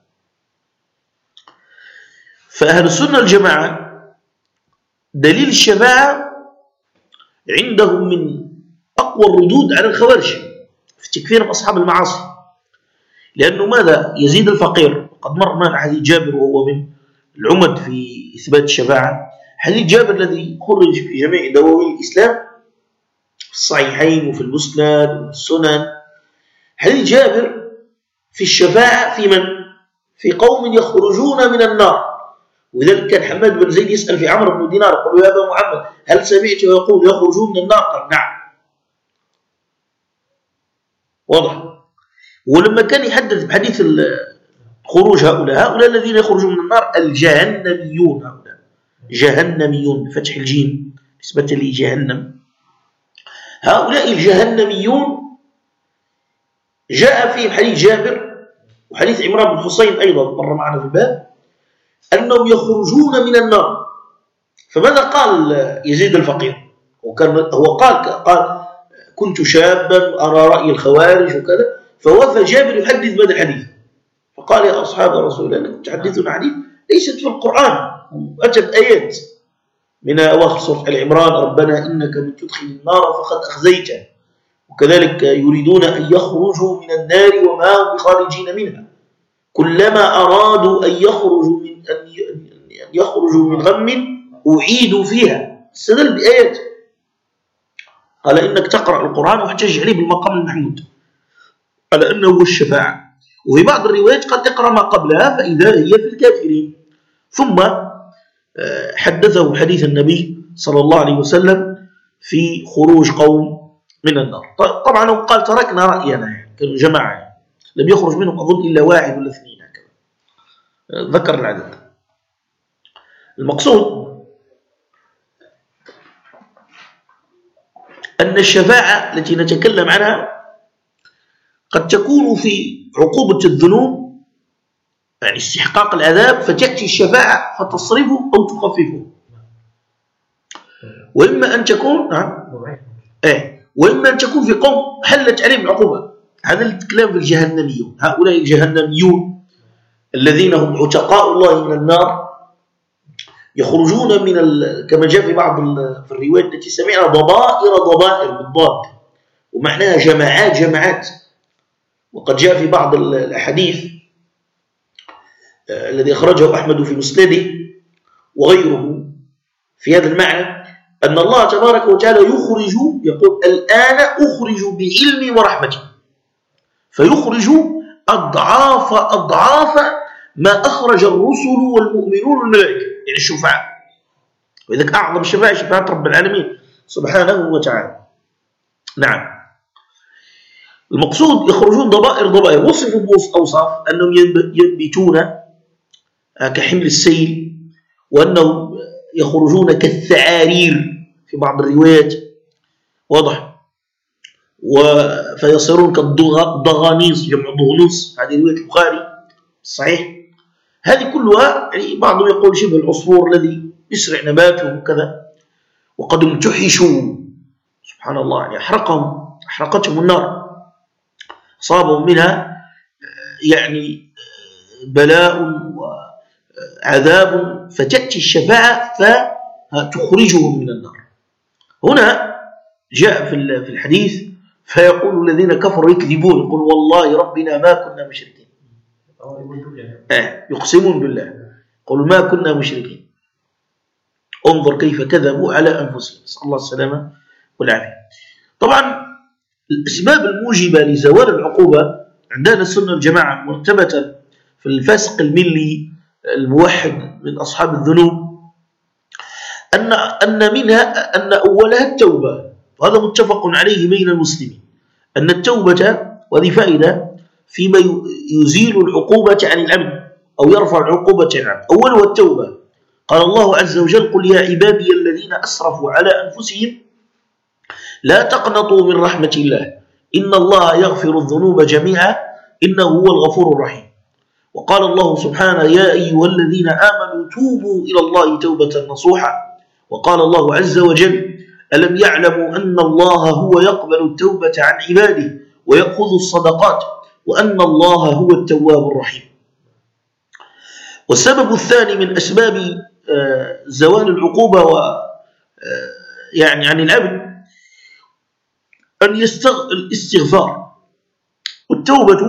فأهل السنة الجماعة دليل الشفاعة عندهم من أقوى الردود على الخوارج في تكفير أصحاب المعاصي، لأنه ماذا؟ يزيد الفقير. قد مر معنا حديث جابر وهو من العمد في إثبات الشفاعة، حديث جابر الذي خرج في جميع دواوين الإسلام في الصحيحين وفي المسند وفي السنن. حديث جابر في الشفاعة في من؟ في قوم يخرجون من النار. ولذلك كان حماد بن زيد يسأل في عمرو بن دينار يقول يا أبا محمد هل سمعت يقول يخرجون من النار؟ قال نعم. واضح. ولما كان يحدث بحديث خروج هؤلاء الذين يخرجون من النار الجهنميون، هؤلاء جهنميون بفتح الجيم نسبة لجهنم. هؤلاء الجهنميون جاء فيهم حديث جابر وحديث عمران بن حسين أيضا مر معنا في الباب أنهم يخرجون من النار. فماذا قال يزيد الفقير؟ هو قال كنت شابا أرى رأي الخوارج وكذا، فوفى جابر يحدث بهذا الحديث فقال يا أصحاب رسول الله تحدثون حديث ليست في القرآن، أتت آيات من أواخر سورة العمران ربنا إنك من تدخل النار فقد أخزيته، وكذلك يريدون أن يخرجوا من النار وما هم بخارجين منها، كلما أرادوا أن يخرجوا من غم أعيدوا فيها. استدل بآيات قال إنك تقرأ القرآن واحتج عليه بالمقام المحمود على أنه هو الشفاعة. وفي بعض الروايات قد تقرأ ما قبلها فإذا هي في الكافرين. ثم حدثه حديث النبي صلى الله عليه وسلم في خروج قوم من النار. طبعا هو قال تركنا رأينا، كانوا جماعة لم يخرج منهم أظن إلا واحد ولا اثنين هكذا، ذكر العدد. المقصود أن الشفاعة التي نتكلم عنها قد تكون في عقوبة الذنوب، يعني استحقاق العذاب، فتأتي الشفاعة فتصرفه أو تخففه. وإما أن تكون وإما أن تكون في قوم حلت عليهم العقوبة. هذا الكلام في الجهنميون. هؤلاء الجهنميون الذين هم عتقاء الله من النار يخرجون من كما جاء في بعض في الروايات التي سمعنا ضبائر بالضاد ومعناها جماعات. وقد جاء في بعض الأحاديث الذي أخرجه أحمد في مسنده وغيره في هذا المعنى أن الله تبارك وتعالى يخرج، يقول الآن أخرج بعلمي ورحمتي، فيخرج أضعاف ما أخرج الرسل والمؤمنون والملائكة، يعني الشفعاء. وإذا أعظم الشفاعة شفاعة رب العالمين سبحانه وتعالى. نعم. المقصود يخرجون ضبائر، وصفوا بأوصاف أنهم ينبتون كحمل السيل، وأنهم يخرجون كالثعارير في بعض الروايات، واضح، فيصيرون كالضغانيس جمع ضغنوس، هذه رواية البخاري صحيح. هذه كلها يعني بعضهم يقول شبه العصفور الذي يسرع نباته وكذا. وقد امتحشوا سبحان الله، يعني أحرقتهم النار، أصابهم منها يعني بلاء وعذاب، فتأتي الشفاعة فتخرجهم من النار. هنا جاء في الحديث فيقول الذين كفروا يكذبون، يقول والله ربنا ما كنا مشركين، يقسمون بالله، يقولوا ما كنا مشركين. انظر كيف كذبوا على أنفسهم، نسأل الله السلامة والعافية. طبعا الأسباب الموجبة لزوال العقوبة عندنا السنة الجماعة مرتبة في الفاسق الملي الموحد من أصحاب الذنوب أن منها أن أولها التوبة، وهذا متفق عليه بين المسلمين، أن التوبة، وهذه فائدة فيما يزيل العقوبة عن العبد أو يرفع العقوبة عن العبد. أولها التوبة. قال الله عز وجل قل يا عبادي الذين أسرفوا على أنفسهم لا تقنطوا من رحمة الله إن الله يغفر الذنوب جميعا إنه هو الغفور الرحيم. وقال الله سبحانه يا أيها الذين آمنوا توبوا إلى الله توبة نصوحا. وقال الله عز وجل ألم يعلموا أن الله هو يقبل التوبة عن عباده ويأخذ الصدقات، وأن الله هو التواب الرحيم. والسبب الثاني من أسباب زوال العقوبة يعني عن العبد أن الاستغفار. والتوبة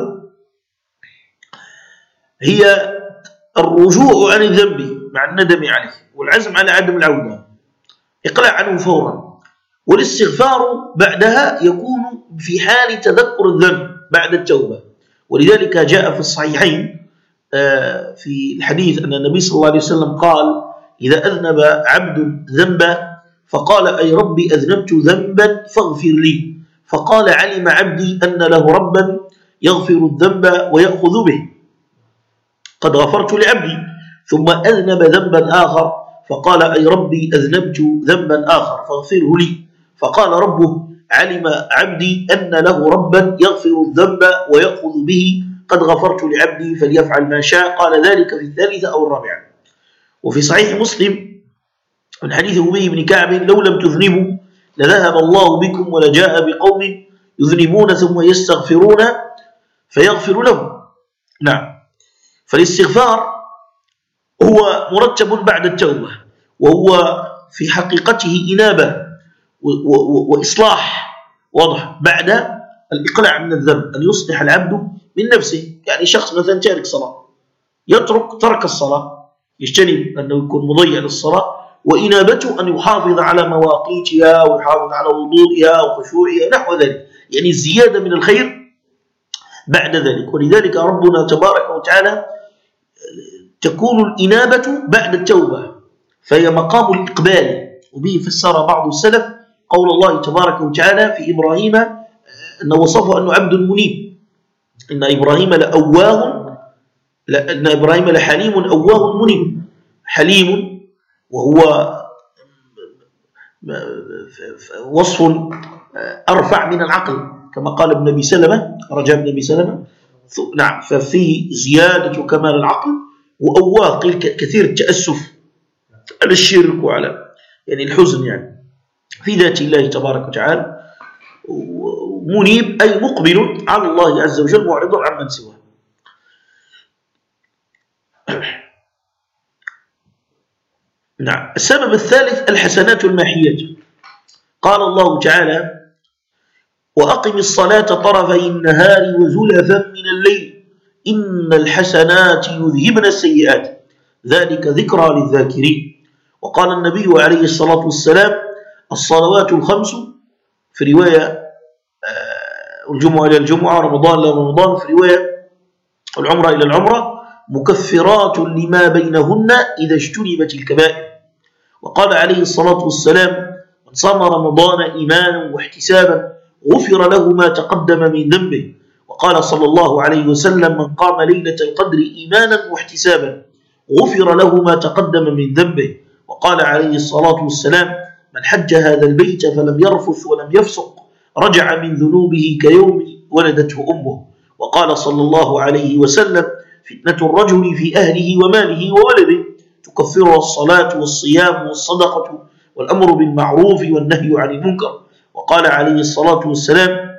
هي الرجوع عن الذنب مع الندم عليه والعزم على عدم العودة، إقلاع عنه فورا. والاستغفار بعدها يكون في حال تذكر الذنب بعد التوبة. ولذلك جاء في الصحيحين في الحديث أن النبي صلى الله عليه وسلم قال: إذا أذنب عبد ذنبا فقال: أي ربي أذنبت ذنبا فاغفر لي، فقال: علم عبدي أن له ربا يغفر الذنب ويأخذ به، قد غفرت لعبدي. ثم أذنب ذنبا آخر فقال: أي ربي أذنبت ذنبا آخر فاغفره لي، فقال ربه: علم عبدي أن له ربا يغفر الذنب ويأخذ به، قد غفرت لعبدي فليفعل ما شاء. قال ذلك في الثالثة أو الرابعة. وفي صحيح مسلم من حديث أبي بن كعب: لو لم تذنبوا لذهب الله بكم ولجاء بقوم يذنبون ثم يستغفرون فيغفر لهم. نعم. فالاستغفار هو مرتب بعد التوبة، وهو في حقيقته إنابة وإصلاح واضح بعد الإقلاع من الذنب، أن يصلح العبد من نفسه. يعني شخص مثلا تارك صلاة، ترك الصلاة، يجتنب أنه يكون مضيع للصلاة، وإنابته أن يحافظ على مواقيتها ويحافظ على وضوئها وخشوعها نحو ذلك، يعني الزيادة من الخير بعد ذلك. ولذلك ربنا تبارك وتعالى تكون الإنابة بعد التوبة، فهي مقام الإقبال. وبه فسر بعض السلف قول الله تبارك وتعالى في إبراهيم أنه وصفه أنه عبد منيب: إن إبراهيم لحليم أواه منيب. حليم وهو وصف أرفع من العقل كما قال ابن أبي سلمة، رجاء ابن أبي سلمة. نعم، ففيه زيادة كمال العقل. وأواه قيل كثير التأسف على الشرك وعلى يعني الحزن يعني في ذات الله تبارك وتعالى. منيب أي مقبل على الله عز وجل معرض عن من سواه. نعم. السبب الثالث الحسنات الماحية. قال الله تعالى: وأقم الصلاة طرفي النهار وزلفا من الليل إن الحسنات يذهبن السيئات ذلك ذكرى للذاكرين. وقال النبي عليه الصلاة والسلام: الصلوات الخمس، في رواية الجمعة إلى الجمعة، رمضان إلى رمضان، في رواية العمرة إلى العمرة، مكفرات لما بينهن إذا اجتنبت الكبائر. وقال عليه الصلاة والسلام: من صام رمضان إيمانا واحتسابا غفر له ما تقدم من ذنبه. وقال صلى الله عليه وسلم: من قام ليلة القدر إيمانا واحتسابا غفر له ما تقدم من ذنبه. وقال عليه الصلاة والسلام: من حج هذا البيت فلم يرفث ولم يفسق رجع من ذنوبه كيوم ولدته أمه. وقال صلى الله عليه وسلم: فتنة الرجل في أهله وماله وولده تكفرها الصلاة والصيام والصدقة والأمر بالمعروف والنهي عن المنكر. وقال عليه الصلاة والسلام: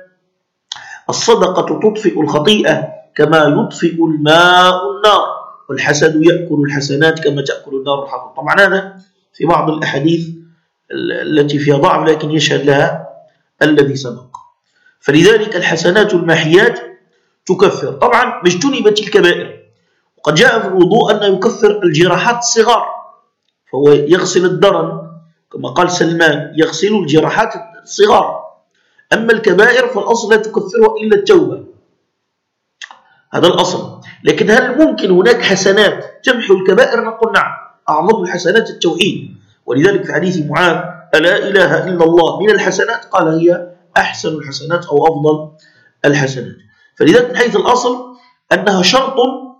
الصدقة تطفئ الخطيئة كما يطفئ الماء النار، والحسد يأكل الحسنات كما تأكل النار الحطب. طبعا هذا في بعض الأحاديث التي فيها ضعف لكن يشهد لها الذي سبق. فلذلك الحسنات الماحيات تكفر طبعا ما اجتنبت الكبائر. وقد جاء في الوضوء أنه يكفر الجراحات الصغار، فهو يغسل الدرن كما قال سلمان، يغسل الجراحات الصغار. أما الكبائر فالأصل لا تكفرها إلا التوبة، هذا الأصل. لكن هل ممكن هناك حسنات تمحو الكبائر؟ نقول نعم، أعظم الحسنات التوحيد. ولذلك في حديث معاذ: ألا إله إلا الله من الحسنات؟ قال: هي أحسن الحسنات أو أفضل الحسنات. فلذلك من حيث الأصل أنها شرط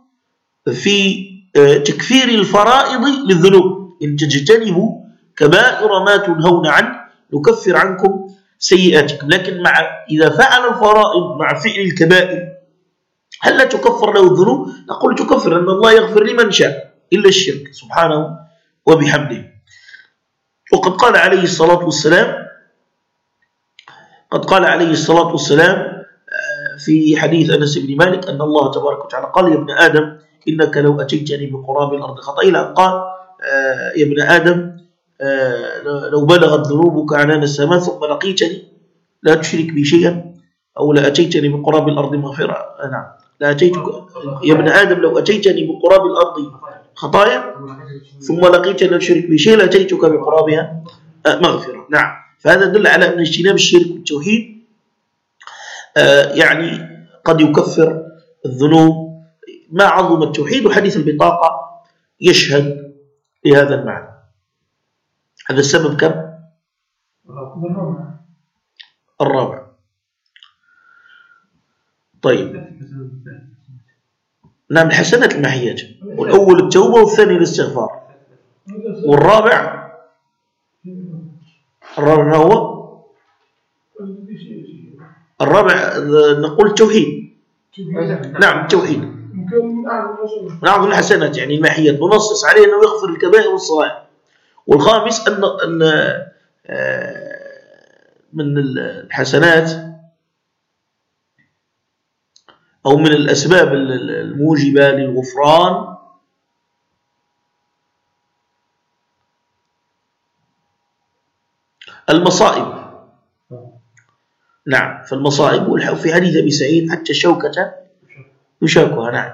في تكفير الفرائض للذنوب. إن تجتنبوا كبائر ما تنهون عنه نكفر عنكم سيئاتكم. لكن إذا فعل الفرائض مع فعل الكبائر هل لا تكفر له الذنوب؟ نقول تكفر، أن الله يغفر لمن شاء إلا الشرك سبحانه وبحمده. وقد قال عليه الصلاة والسلام في حديث أنس بن مالك أن الله تبارك وتعالى قال: يا ابن آدم إنك لو أتيتني بقراب الأرض خطأ، إلى أن قال: يا ابن آدم لو بلغت ذنوبك عنان السماء ثم لقيتني لا تشرك بي شيئا، أو لا أتيتني بقراب الأرض مغفرة. نعم، لا أتيتك يا ابن آدم لو أتيتني بقراب الأرض خطايا ثم لقيتني لا تشرك بي شيئا لأتيتك بقرابها مغفرة. نعم، فهذا يدل على أن اجتناب الشرك والتوحيد يعني قد يكفر الذنوب ما عظم التوحيد، وحديث البطاقة يشهد لهذا المعنى. هذا السبب كم؟ الرابع. طيب، نعم، الحسنات المحيات، والأول التوبة والثاني الاستغفار، والرابع ما هو؟ الرابع نقول التوحيد. نعم، التوحيد من أعظم الحسنات، يعني المحيات، ننصص عليه أنه يغفر الكبائر والصغائر. والخامس أن من الحسنات أو من الأسباب الموجبة للغفران المصائب. نعم، فالمصائب، وفي حديث أبي سعيد: حتى الشوكة يشاكها. نعم.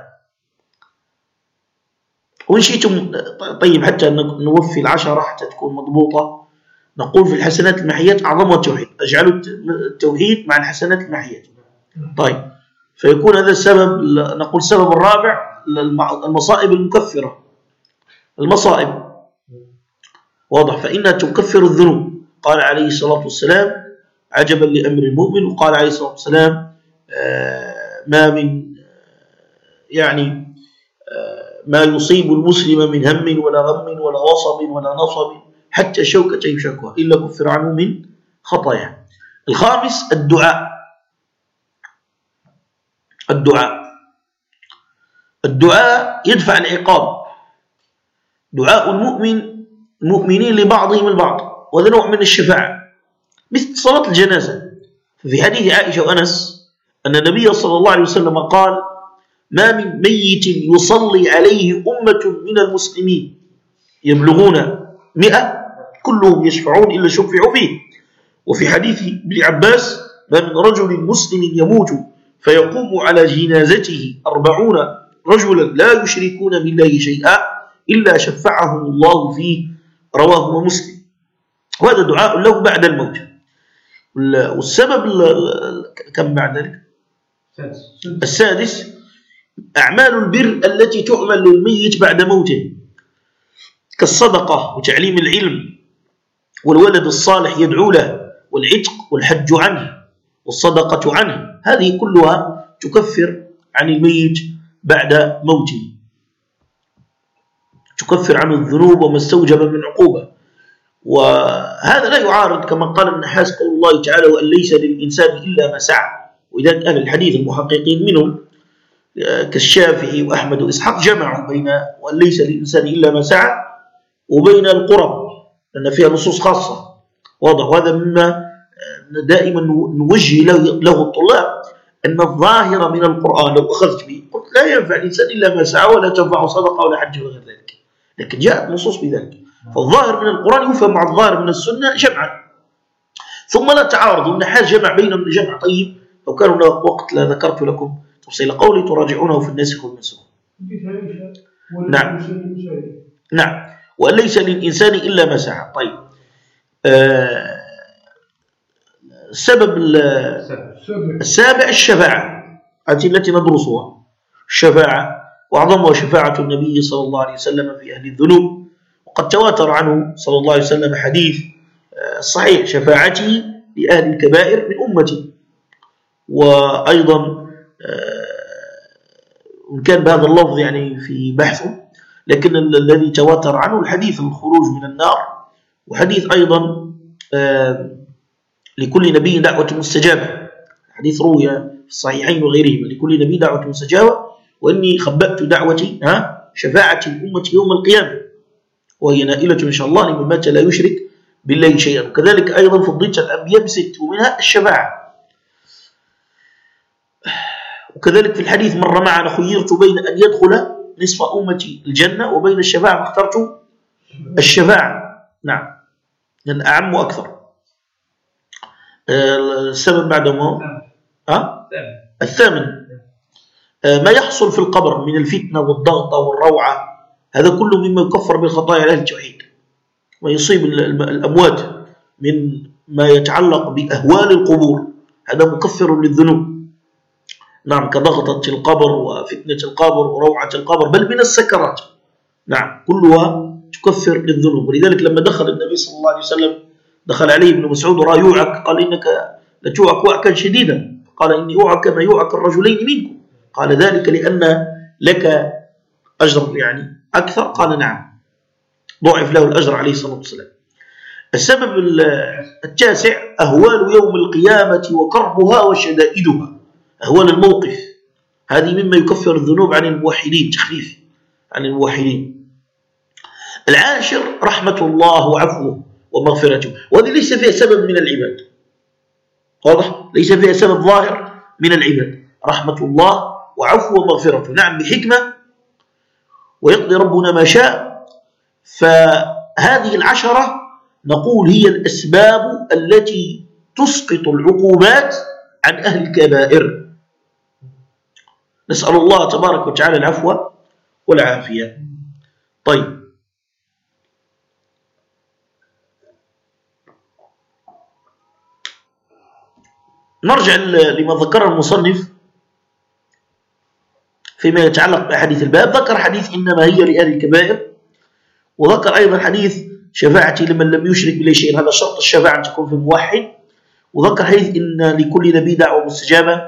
وإن شئتم طيب حتى نوفي العشرة حتى تكون مضبوطة، نقول في الحسنات المحيات أعظمها التوحيد، أجعلوا التوحيد مع الحسنات المحيات. طيب، فيكون هذا السبب. نقول السبب الرابع المصائب المكفرة. المصائب واضح، فإنها تكفر الذنوب. قال عليه الصلاة والسلام: عجبا لأمر المؤمن. وقال عليه الصلاة والسلام: ما من يعني ما يصيب المسلم من هم ولا غم ولا وصب ولا نصب حتى شوكة يشاكها إلا كفر عنه من خطاياه. الخامس الدعاء. الدعاء يدفع العقاب. دعاء المؤمنين لبعضهم البعض، وهذا نوع من الشفاعة، مثل صلاة الجنازة. في حديث عائشة وأنس أن النبي صلى الله عليه وسلم قال: ما من ميت يصلي عليه أمة من المسلمين يبلغون 100 كلهم يشفعون إلا شفعوا فيه. وفي حديث ابن عباس: ما من رجل مسلم يموت فيقوم على جنازته 40 رجلا لا يشركون بالله شيئا إلا شفعهم الله فيه. رواه مسلم. وهذا دعاء له بعد الموت. والسبب كم بعد ذلك؟ السادس أعمال البر التي تعمل للميت بعد موته، كالصدقة وتعليم العلم والولد الصالح يدعو له والعتق والحج عنه والصدقة عنه. هذه كلها تكفر عن الميت بعد موته، تكفر عنه الذنوب وما استوجب من عقوبة. وهذا لا يعارض كما قال النحاس قول الله تعالى: وأن ليس للإنسان إلا ما سعى. وإذا أهل الحديث المحققين منهم كالشافعي وأحمد وإسحاق جمعوا بين وأن ليس للإنسان إلا ما سعى وبين القرب، لأن فيها نصوص خاصة. واضح. وهذا مما دائما نوجه له الطلاب، أن الظاهر من القرآن لو أخذت به قلت لا ينفع الإنسان إلا ما سعى ولا تنفع صدقة ولا حج وغير ذلك، لكن جاءت نصوص بذلك. فالظاهر من القرآن يفهم مع الظاهر من السنة جمعا، ثم لا تعارض. النحاس جمع بينهم جمع طيب. لو كان هناك وقت لا ذكرت لكم تفصيل قولي تراجعونه في الناسخ والمنسوخ. نعم. وأن ليس للإنسان إلا ما سعى. طيب، السبب السابع الشفاعة التي ندرسها. الشفاعة وأعظمها شفاعة النبي صلى الله عليه وسلم في أهل الذنوب، وقد تواتر عنه صلى الله عليه وسلم حديث صحيح: شفاعتي لأهل الكبائر من أمتي. وأيضا إن كان بهذا اللفظ يعني في بحثه، لكن الذي تواتر عنه الحديث الخروج من النار، وحديث أيضا لكل نبي دعوة مستجابة. حديث روي في الصحيحين وغيرهما: لكل نبي دعوة مستجابة وإني خبأت دعوتي شفاعتي الأمة يوم القيامة وهي نائلة إن شاء الله لمن مات لا يشرك بالله شيئا. وكذلك أيضا فضلت الأنبياء ب6 ومنها الشفاعة. وكذلك في الحديث مر معنا خيرت بين أن يدخل نصف أمتي الجنة وبين الشفاعة فاخترت الشفاعة. نعم، لأن أعم وأكثر. السبب بعد الثامن ما يحصل في القبر من الفتنة والضغط والروعة، هذا كله مما يكفر بالخطايا على التوحيد، ويصيب الأموات من ما يتعلق بأهوال القبور، هذا مكفر للذنوب. نعم، كضغطة القبر وفتنة القبر وروعة القبر، بل من السكرات. نعم، كلها تكفر للذنوب. ولذلك لما دخل النبي صلى الله عليه وسلم، دخل عليه ابن مسعود ورأى يوعك، قال إنك لتوعك وعكا شديدا، قال إني أوعك ما يوعك الرجلين منكم، قال ذلك لأن لك أجر يعني أكثر، قال نعم، ضعف له الأجر عليه الصلاة والسلام. السبب التاسع أهوال يوم القيامة وكربها وشدائدها، أهوال الموقف، هذه مما يكفر الذنوب عن الموحدين، تخفيف عن الموحدين. العاشر رحمة الله وعفوه ومغفرته، وهذه ليس فيها سبب من العباد، واضح؟ ليس فيها سبب ظاهر من العباد، رحمة الله وعفوه ومغفرته. نعم، بحكمة ويقضي ربنا ما شاء. فهذه العشرة نقول هي الأسباب التي تسقط العقوبات عن أهل الكبائر. نسأل الله تبارك وتعالى العفو والعافية. طيب، نرجع لما ذكر المصنف فيما يتعلق بأحاديث الباب. ذكر حديث إنما هي لأهل الكبائر، وذكر أيضا حديث شفاعتي لمن لم يشرك بالله شيئا، هذا شرط الشفاعة أن تكون في موحد. وذكر حديث إن لكل نبي دعوة مستجابة،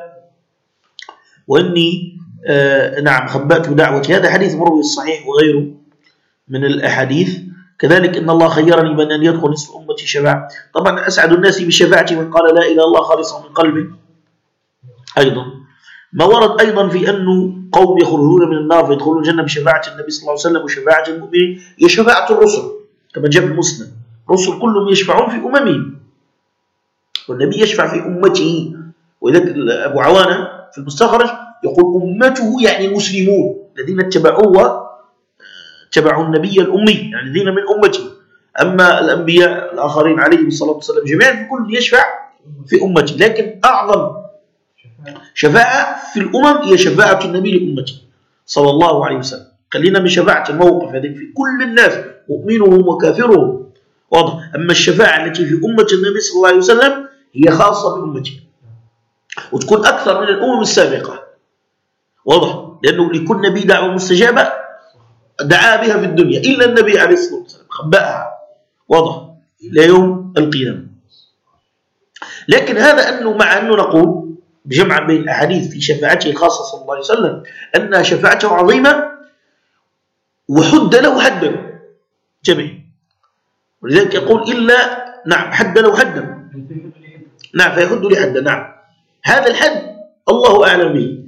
وإني نعم خبأت دعوتي، هذا حديث مروي الصحيح وغيره من الأحاديث. كذلك إن الله خيرني بين أن يدخل نصف أمتي شفاعة، طبعا أسعد الناس بشفاعتي من قال لا إله إلا الله خالصا من قلبه. أيضا ما ورد أيضا في أنه قوم يخرجون من النار فيدخلون الجنة بشفاعة النبي صلى الله عليه وسلم وشفاعة المؤمنين، هي شفاعة الرسل كما جاء في المسلم، الرسل كلهم يشفعون في أممهم، والنبي يشفع في أمته. ولذلك أبو عوانة في المستخرج يقول أمته يعني المسلمون الذين اتبعوه، اتبعوا النبي الأمي، يعني الذين من أمته. أما الأنبياء الآخرين عليهم الصلاة والسلام جميعا فكل يشفع في أمته، لكن أعظم شفاعة في الأمم هي شفاعة النبي لأمته صلى الله عليه وسلم. خلينا من شفاعة الموقف هذه في كل الناس مؤمنهم وكافرهم، واضح. أما الشفاعة التي في أمة النبي صلى الله عليه وسلم هي خاصة بأمته، وتكون أكثر من الأمم السابقة، واضح، لأنه لكل نبي دعوة مستجابة دعا بها في الدنيا، إلا النبي عليه الصلاة والسلام خبأها، واضح، إلى يوم القيامة. لكن هذا أنه مع أنه نقول بجمع بين الأحاديث في شفاعته الخاصة صلى الله عليه وسلم أن شفاعته عظيمة وحد له حدا جميع، ولذلك يقول إلا نعم حد له حدا، نعم فيحد لحدا، نعم هذا الحد الله أعلم به،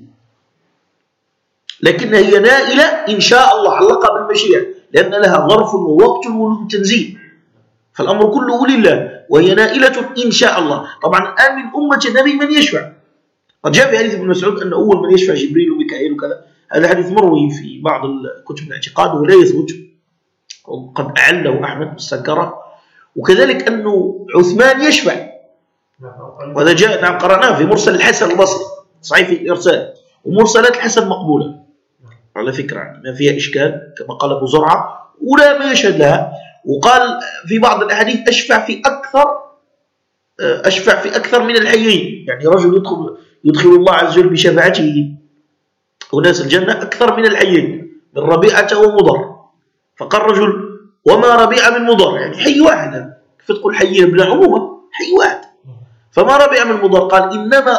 لكن هي نائلة إن شاء الله، علقها بالمشيئة، لأن لها ظرف ووقت وتنزيل، فالأمر كله لله، وهي نائلة إن شاء الله. طبعا الآن من أمة النبي من يشفع، قد جاء في حديث ابن مسعود أن أول من يشفع جبريل وميكائيل وكذا، هذا حديث مروي في بعض الكتب الاعتقاد ولا يثبت، وقد أعله أحمد واستنكره. وكذلك أنه عثمان يشفع، وهذا جاء نعم قرأناه في مرسل الحسن البصري صحيح في الإرسال، ومرسلات الحسن مقبولة على فكرة ما فيها إشكال كما قال أبو زرعة، ولا ما يشهد لها. وقال في بعض الأحاديث أشفع في أكثر من الحيين، يعني رجل يدخل الله عز وجل بشفاعته وناس الجنة أكثر من الحيين، من ربيعة ومضر. فقال رجل وما ربيعة من مضر، يعني حي واحد، كيف تقول حيين بلا عمومة، حي واحد، فما ربيعة من مضر. قال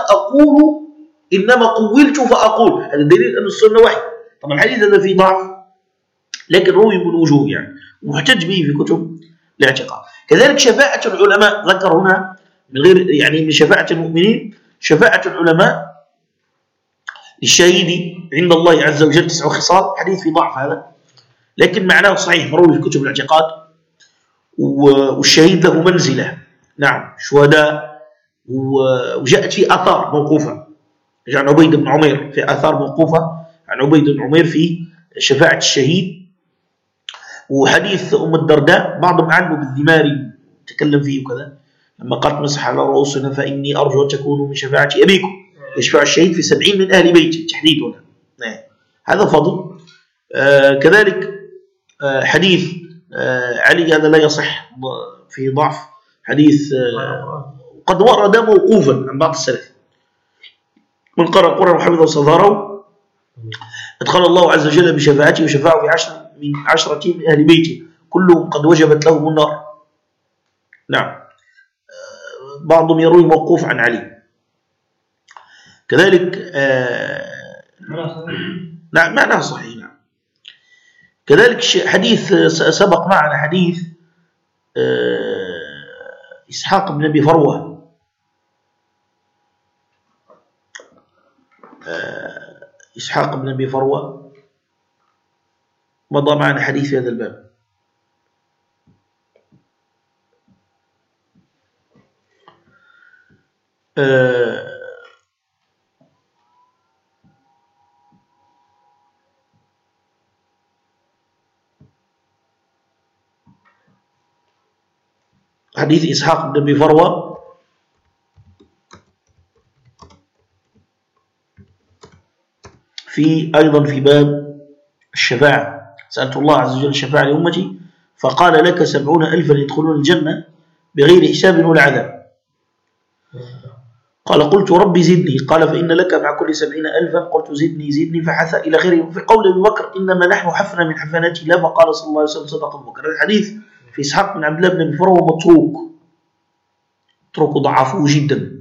إنما قولت فأقول، هذا دليل أن السنة وحي. طبعا الحديث هذا فيه ضعف لكن روي من وجوه، يعني محتج به في كتب الاعتقاد. كذلك شفاعة العلماء ذكر هنا من غير يعني من شفاعة المؤمنين، شفاعة العلماء للشهيد عند الله عز وجل 9 خصال، حديث في ضعف هذا لكن معناه صحيح مروي في كتب الاعتقاد. والشهيد له منزلة، نعم شهداء، وجاءت في آثار موقوفة عن عبيد بن عمير، في آثار موقوفة عن عبيد بن عمير في شفاعة الشهيد. وحديث أم الدرداء بعضهم عنه بالذماري تكلم فيه وكذا، لما قالت مسح على رؤوسنا فإني أرجو أن تكونوا من شفاعة أبيكم، يشفع الشهيد في 70 من أهل بيته تحديد هنا. هذا فضل. كذلك حديث علي هذا لا يصح، في ضعف حديث، قد ورد موقوفا عن بعض السلف: من قرأ القرآن وحفظه وصدره أدخل الله عز وجل بشفاعته وشفاعه في 10 من أهل بيته كلهم قد وجبت لهم النار. نعم. بعضهم يروي موقوف عن علي. كذلك نعم معناه صحيح. نعم. كذلك حديث سبق معنا حديث إسحاق بن أبي فروة، إسحاق بن أبي فروة مضى معنا حديث في هذا الباب. حديث إسحاق بن أبي فروة أيضا في باب الشفاعة: سألت الله عز وجل الشفاعة لأمتي فقال لك 70,000 يدخلون الجنة بغير حساب ولا عذاب. قال قلت ربي زدني، قال فإن لك مع كل 70,000 قلت زدني فحث إلى خيره. في قول أبي بكر إنما نحن حفنا من حفنات الله، فقال صلى الله عليه وسلم صدق أبو بكر. الحديث في إسحاق بن عبد الله بن أبي فروة متروك ضعفوه جدا.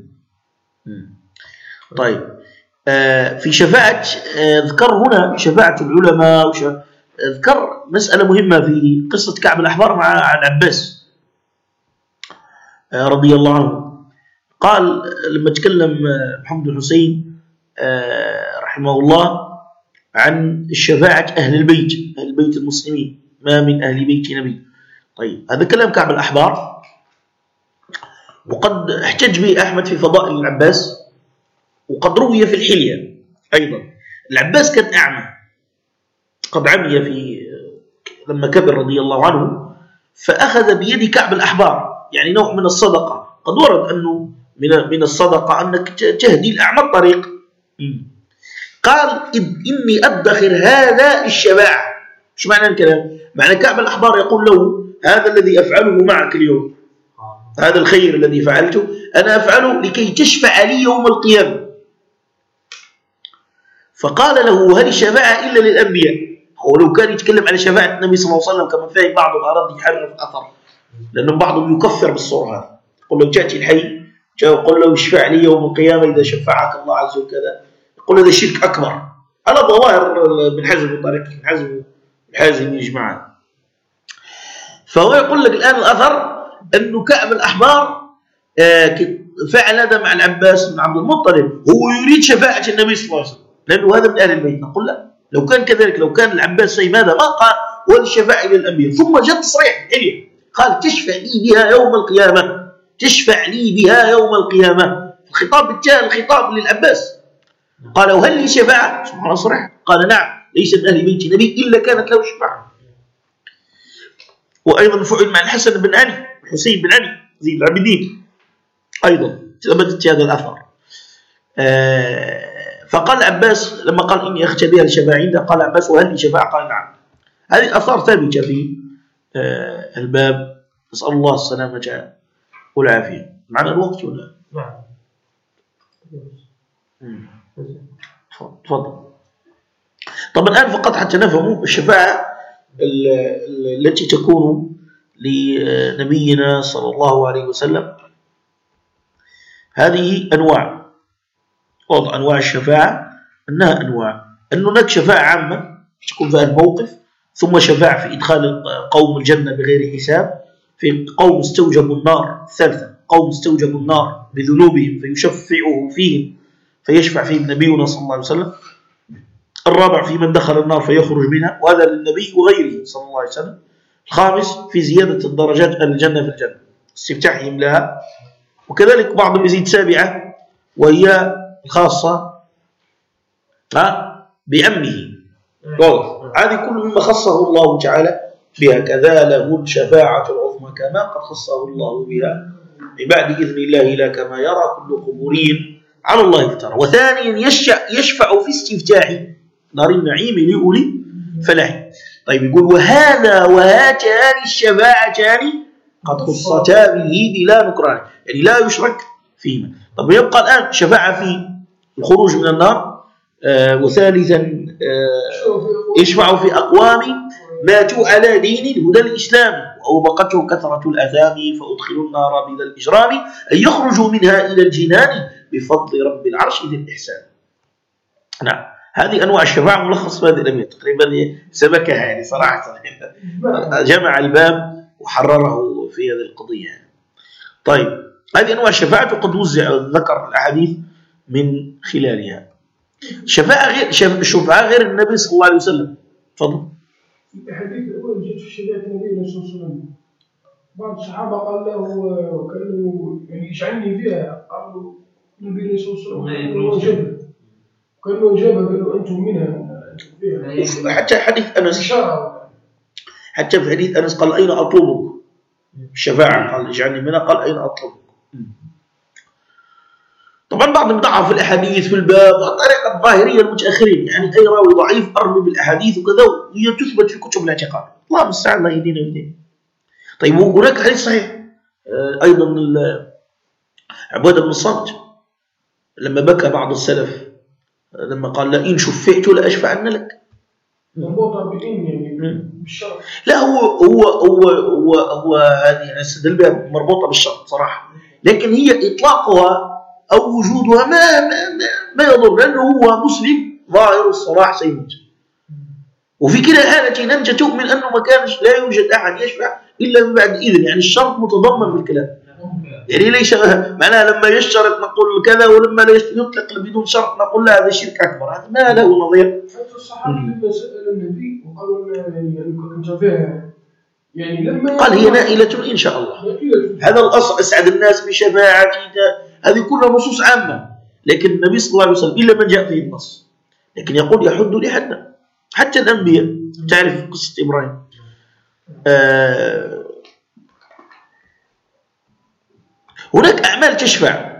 طيب في شفاعة ذكر هنا شفاعة العلماء، ذكر مسألة مهمة في قصة كعب الأحبار مع العباس رضي الله عنه. قال لما تكلم محمد الحسين رحمه الله عن الشفاعة أهل البيت المسلمين، ما من أهل بيت نبي. طيب هذا كلام كعب الأحبار، وقد احتج به أحمد في فضائل العباس، وقد روي في الحلية أيضا. العباس كان أعمى، قد عمي لما كبر رضي الله عنه، فأخذ بيد كعب الأحبار، يعني نوع من الصدقة. قد ورد أنه من الصدقة أنك تهدي الأعمى الطريق. قال إني أدخر هذا للشفاعة. شو معنى الكلام؟ معنى كعب الأحبار يقول له هذا الذي أفعله معك اليوم، هذا الخير الذي فعلته أنا أفعله لكي تشفع لي يوم القيامة. فقال له هل الشفاعة إلا للأنبياء؟ هو لو كان يتكلم عن شفاعة النبي صلى الله عليه وسلم كما فيه بعضهم أراد يحرف أثر، لأن بعضهم يكفر بالصورة هذا. يقول له تأتي الحي يقول له اشفع لي يوم القيامة إذا شفعك الله عز وجل، يقول هذا شرك أكبر على ظواهر بن حزم وطريق بن حزم الحازمي يجمعان. فهو يقول لك الآن الأثر أنه كعب الأحبار فعل هذا مع العباس بن عبد المطلب، هو يريد شفاعة النبي صلى الله عليه وسلم لأنه هذا من أهل البيت. نقول لا، لو كان كذلك، لو كان العباس فهم هذا ما قال والشفاعة للأنبياء. ثم جاء تصريح الحلية قال تشفع لي بها يوم القيامة، تشفع لي بها يوم القيامة. الخطاب بالتالي الخطاب للعباس. قال وهل لي شفاعة؟ سبحان الله صريح. قال نعم، ليس من أهل بيت نبي إلا كانت له شفاعة. وأيضا فعل مع الحسن بن علي، الحسين بن علي زين العابدين أيضا ثبتت هذا الأثر. فقال العباس لما قال إني أختبئ الشفاعة عنده، قال العباس وهل لي شفاعة؟ قال نعم. هذه أثار ثابتة في الباب. نسأل الله السلامة والعافية. معنا الوقت ولا؟ نعم. تفضل. طب الآن فقط حتى نفهم الشفاعة التي تكون لنبينا صلى الله عليه وسلم. هذه أنواع، وضع أنواع الشفاعة أنها أنواع. أن هناك شفاعة عامة تكون في الموقف، ثم شفاعة في إدخال قوم الجنة بغير حساب، في قوم استوجبوا النار. ثالثا قوم استوجبوا النار بذنوبهم فيشفعه فيهم فيشفع فيهم نبينا صلى الله عليه وسلم. الرابع في من دخل النار فيخرج منها، وهذا للنبي وغيره صلى الله عليه وسلم. الخامس في زيادة الدرجات أهل الجنة في الجنة، استفتاحهم لها. وكذلك بعضهم يزيد سابعة وهي الخاصة بعمه. هذه كل مما خصه الله تعالى بها. كذا له الشفاعة العظمى كما قد خصه الله بها من بعد إذن الله لا كما يرى كل قبوري على الله افترى. وثانيا يشفع في استفتاح دار النعيم لأولي فلاح. طيب يقول وهذا وهاتان الشفاعتان قد خصتا به بلا نكران، يعني لا يشرك فيهما. طب يبقى الآن شفاعة في الخروج من النار، وثالثا يشفع في أقوام ماتوا على دين الهدى الإسلامي وأوبقته كثرة الأثام فأدخلوا النار بلا الإجرام أن يخرجوا منها إلى الجنان بفضل رب العرش ذي الإحسان. نعم، هذه أنواع الشفاعة ملخص في هذه الأمية تقريبا سبكها يعني صراحة، جمع الباب وحرره في هذه القضية. طيب هذه أنواع الشفاعة وقد وزع ذكر الأحاديث من خلالها. الشفاعة غير النبي صلى الله عليه وسلم. تفضل. الحديث الأول جاء في شفاعة النبي صلى الله عليه وسلم. بعض الصحابة قال له كانوا يعني يشعني فيها، قالوا النبي صلى الله عليه وسلم كانوا جابها قالوا أنتم منها فيها. حتى حديث أنس، حتى في حديث أنس قال أين أطلبك الشفاعة، قال اجعلني منها، قال أين أطلبك. طبعا بعضهم ضعف الأحاديث في الباب والطريقة الظاهرية المتأخرين، يعني أي راوي ضعيف أرمي بالأحاديث وكذا، وهي تثبت في كتب الاعتقاد. الله المستعان، الله يهدينا ويهدينا. طيب وهناك حديث صحيح أيضا عبادة بن الصامت لما بكى بعض السلف لما قال لئن شفعت لأشفعن لك. مربوطة بإن يعني بالشرط. لا هو هذه استدل بها مربوطة بالشرط صراحة، لكن هي إطلاقها أو وجودها ما يضر، لأنه هو مسلم ظاهر الصلاح سيموت. وفي كلا الحالتين أنت تؤمن أنه ما كانش لا يوجد أحد يشفع إلا من بعد إذن، يعني الشرط متضمن في الكلام، يعني ليس معناها لما يشترط نقول كذا ولما لا يطلق بدون شرط نقول لا هذا شرك أكبر، هذا ما له نظير. حتى الصحابة لما سأل النبي وقالوا يعني أنت فيها يعني لما قال هي نائلة إن شاء الله. هذا الأصل أسعد الناس بشفاعتي، هذه كلها نصوص عامة، لكن النبي صلى الله عليه وسلم إلا من جاء فيه النص، لكن يقول يحد لحدنا. حتى الأنبياء تعرف قصة إبراهيم، هناك أعمال تشفع،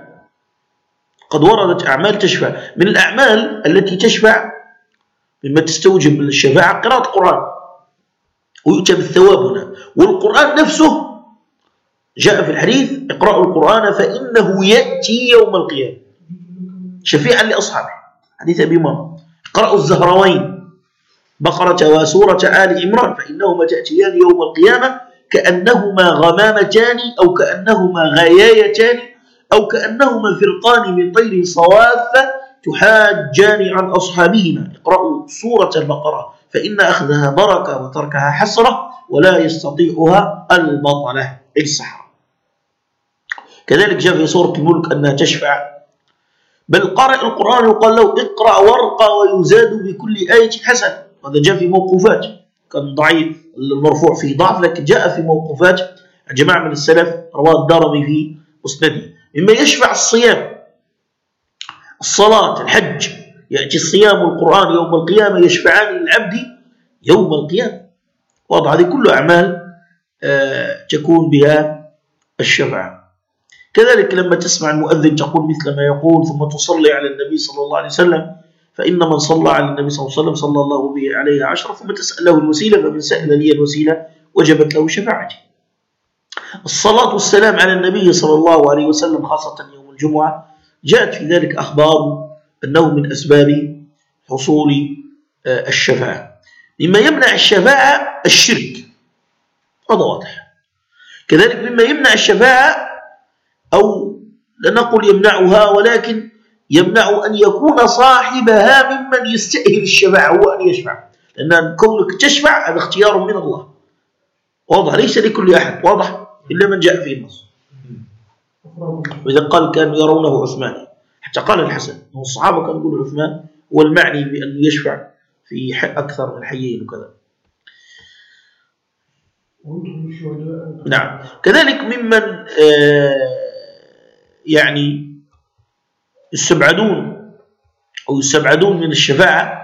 قد وردت أعمال تشفع. من الأعمال التي تشفع مما تستوجب الشفاعة قراءة القرآن، ويؤتى بالثواب هنا. والقرآن نفسه جاء في الحديث اقرأوا القرآن فإنه يأتي يوم القيامة شفيعا لأصحابه، حديث أبي هريرة. اقرأوا الزهروين بقرة وسورة آل عمران فإنهما تأتيان يوم القيامة كأنهما غمامتان أو كأنهما غيايتان أو كأنهما فرقان من طير صواف تحاجان عن أصحابهما. اقرأوا سورة البقرة فإن أخذها بركة وتركها حسرة ولا يستطيعها البطلة أي السحرة. كذلك جاء في سورة الملك أنها تشفع، بل قارئ القرآن يقال له اقرأ وارقى ويزاد بكل آية حسنة. هذا جاء في موقوفات، كان ضعيف المرفوع فيه ضعف، لكن جاء في موقوفات جماعة من السلف رواه الدارمي في مسنده. مما يشفع الصيام، الصلاة، الحج، يأتي الصيام والقرآن يوم القيامة يشفعان للعبد يوم القيامة. واضح، هذه كل أعمال تكون بها الشفاعة. كذلك لما تسمع المؤذن تقول مثل ما يقول ثم تصلي على النبي صلى الله عليه وسلم، فإن من صلى على النبي صلى الله عليه وسلم صلى الله به عليه 10، ثم تسأل له الوسيلة، فمن سأل لي الوسيلة وجبت له شفاعتي. الصلاة والسلام على النبي صلى الله عليه وسلم خاصة يوم الجمعة جاءت في ذلك أخبار أنه من أسباب حصول الشفاعة. مما يمنع الشفاعة الشرك، هذا واضح. كذلك مما يمنع الشفاعة، أو لا نقول يمنعها، ولكن يمنع أن يكون صاحبها ممن يستأهل الشفاعة هو أن يشفع، لأن كونك تشفع هذا اختيار من الله، واضح، ليس لكل أحد، واضح، إلا من جاء فيه النص. وإذا قال كانوا يرونه عثمان، حتى قال الحسن أن الصحابة كانوا يقولوا عثمان هو المعني بأن يشفع في أكثر من حيين وكذا. نعم. كذلك ممن يعني يستبعدون أو يستبعدون من الشفاعة.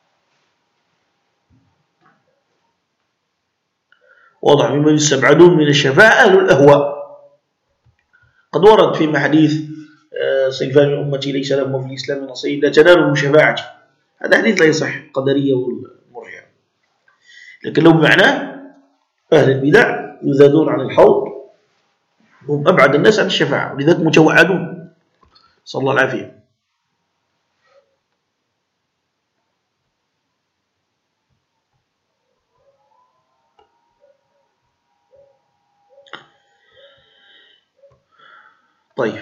واضح، ممن يستبعدون من الشفاعة أهل الأهواء. قد ورد في حديث صنفان من أمتي ليس لهم في الإسلام نصيب لا تنالهم شفاعتي. هذا حديث لا يصح، قدرية والمرجئة. لكن لو بمعناه أهل البدع يذادون عن الحوض، هم أبعد الناس عن الشفاعة، ولذلك متوعدون، صلى الله العافية. طيب.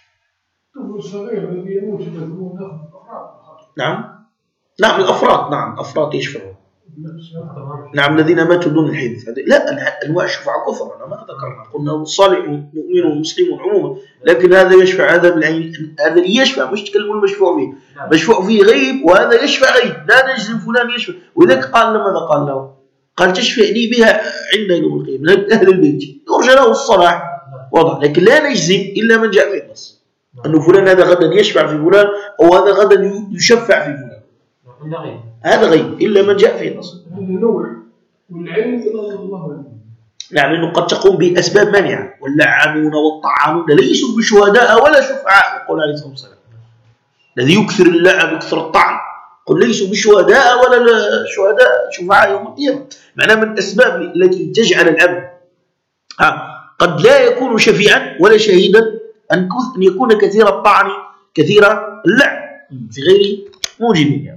نعم نعم الأفراط، نعم الأفراط يشفعون. نعم الذين ماتوا دون الحدث. لا، أنواع الشفاعة كثر، أنا ما ذكرنا، قلنا الصالح مؤمن ومسلم عموما، لكن هذا يشفع، هذا بالعين، هذا يشفع، مش تكلمون المشفوع فيه، مشفوع فيه غيب، وهذا يشفع غيب، لا نجزم فلان يشفع. ولذلك قال ماذا قال له؟ قال تشفعني بها عند يوم القيامة أهل البيت، يرجى له الصلاح، واضح. لكن لا نجزم إلا من جاء في النص أنه فلان هذا غدا يشفع في فلان، أو هذا غدا يشفع في فلان، هذا غيب إلا من جاء في النص. والعلم إلى الله. نعم، لأنه قد تقوم بأسباب مانعة، واللعانون والطعانون ليسوا بشهداء ولا شفعاء، يقول عليه الصلاة والسلام. الذي يكثر اللعن ويكثر الطعن قل ليسوا بشهداء ولا شهداء شفعاء يوم القيامة. معناه من الأسباب التي تجعل العبد قد لا يكون شفيعا ولا شهيدا أن يكون كثير الطعن كثير اللعن في غير موجب يعني.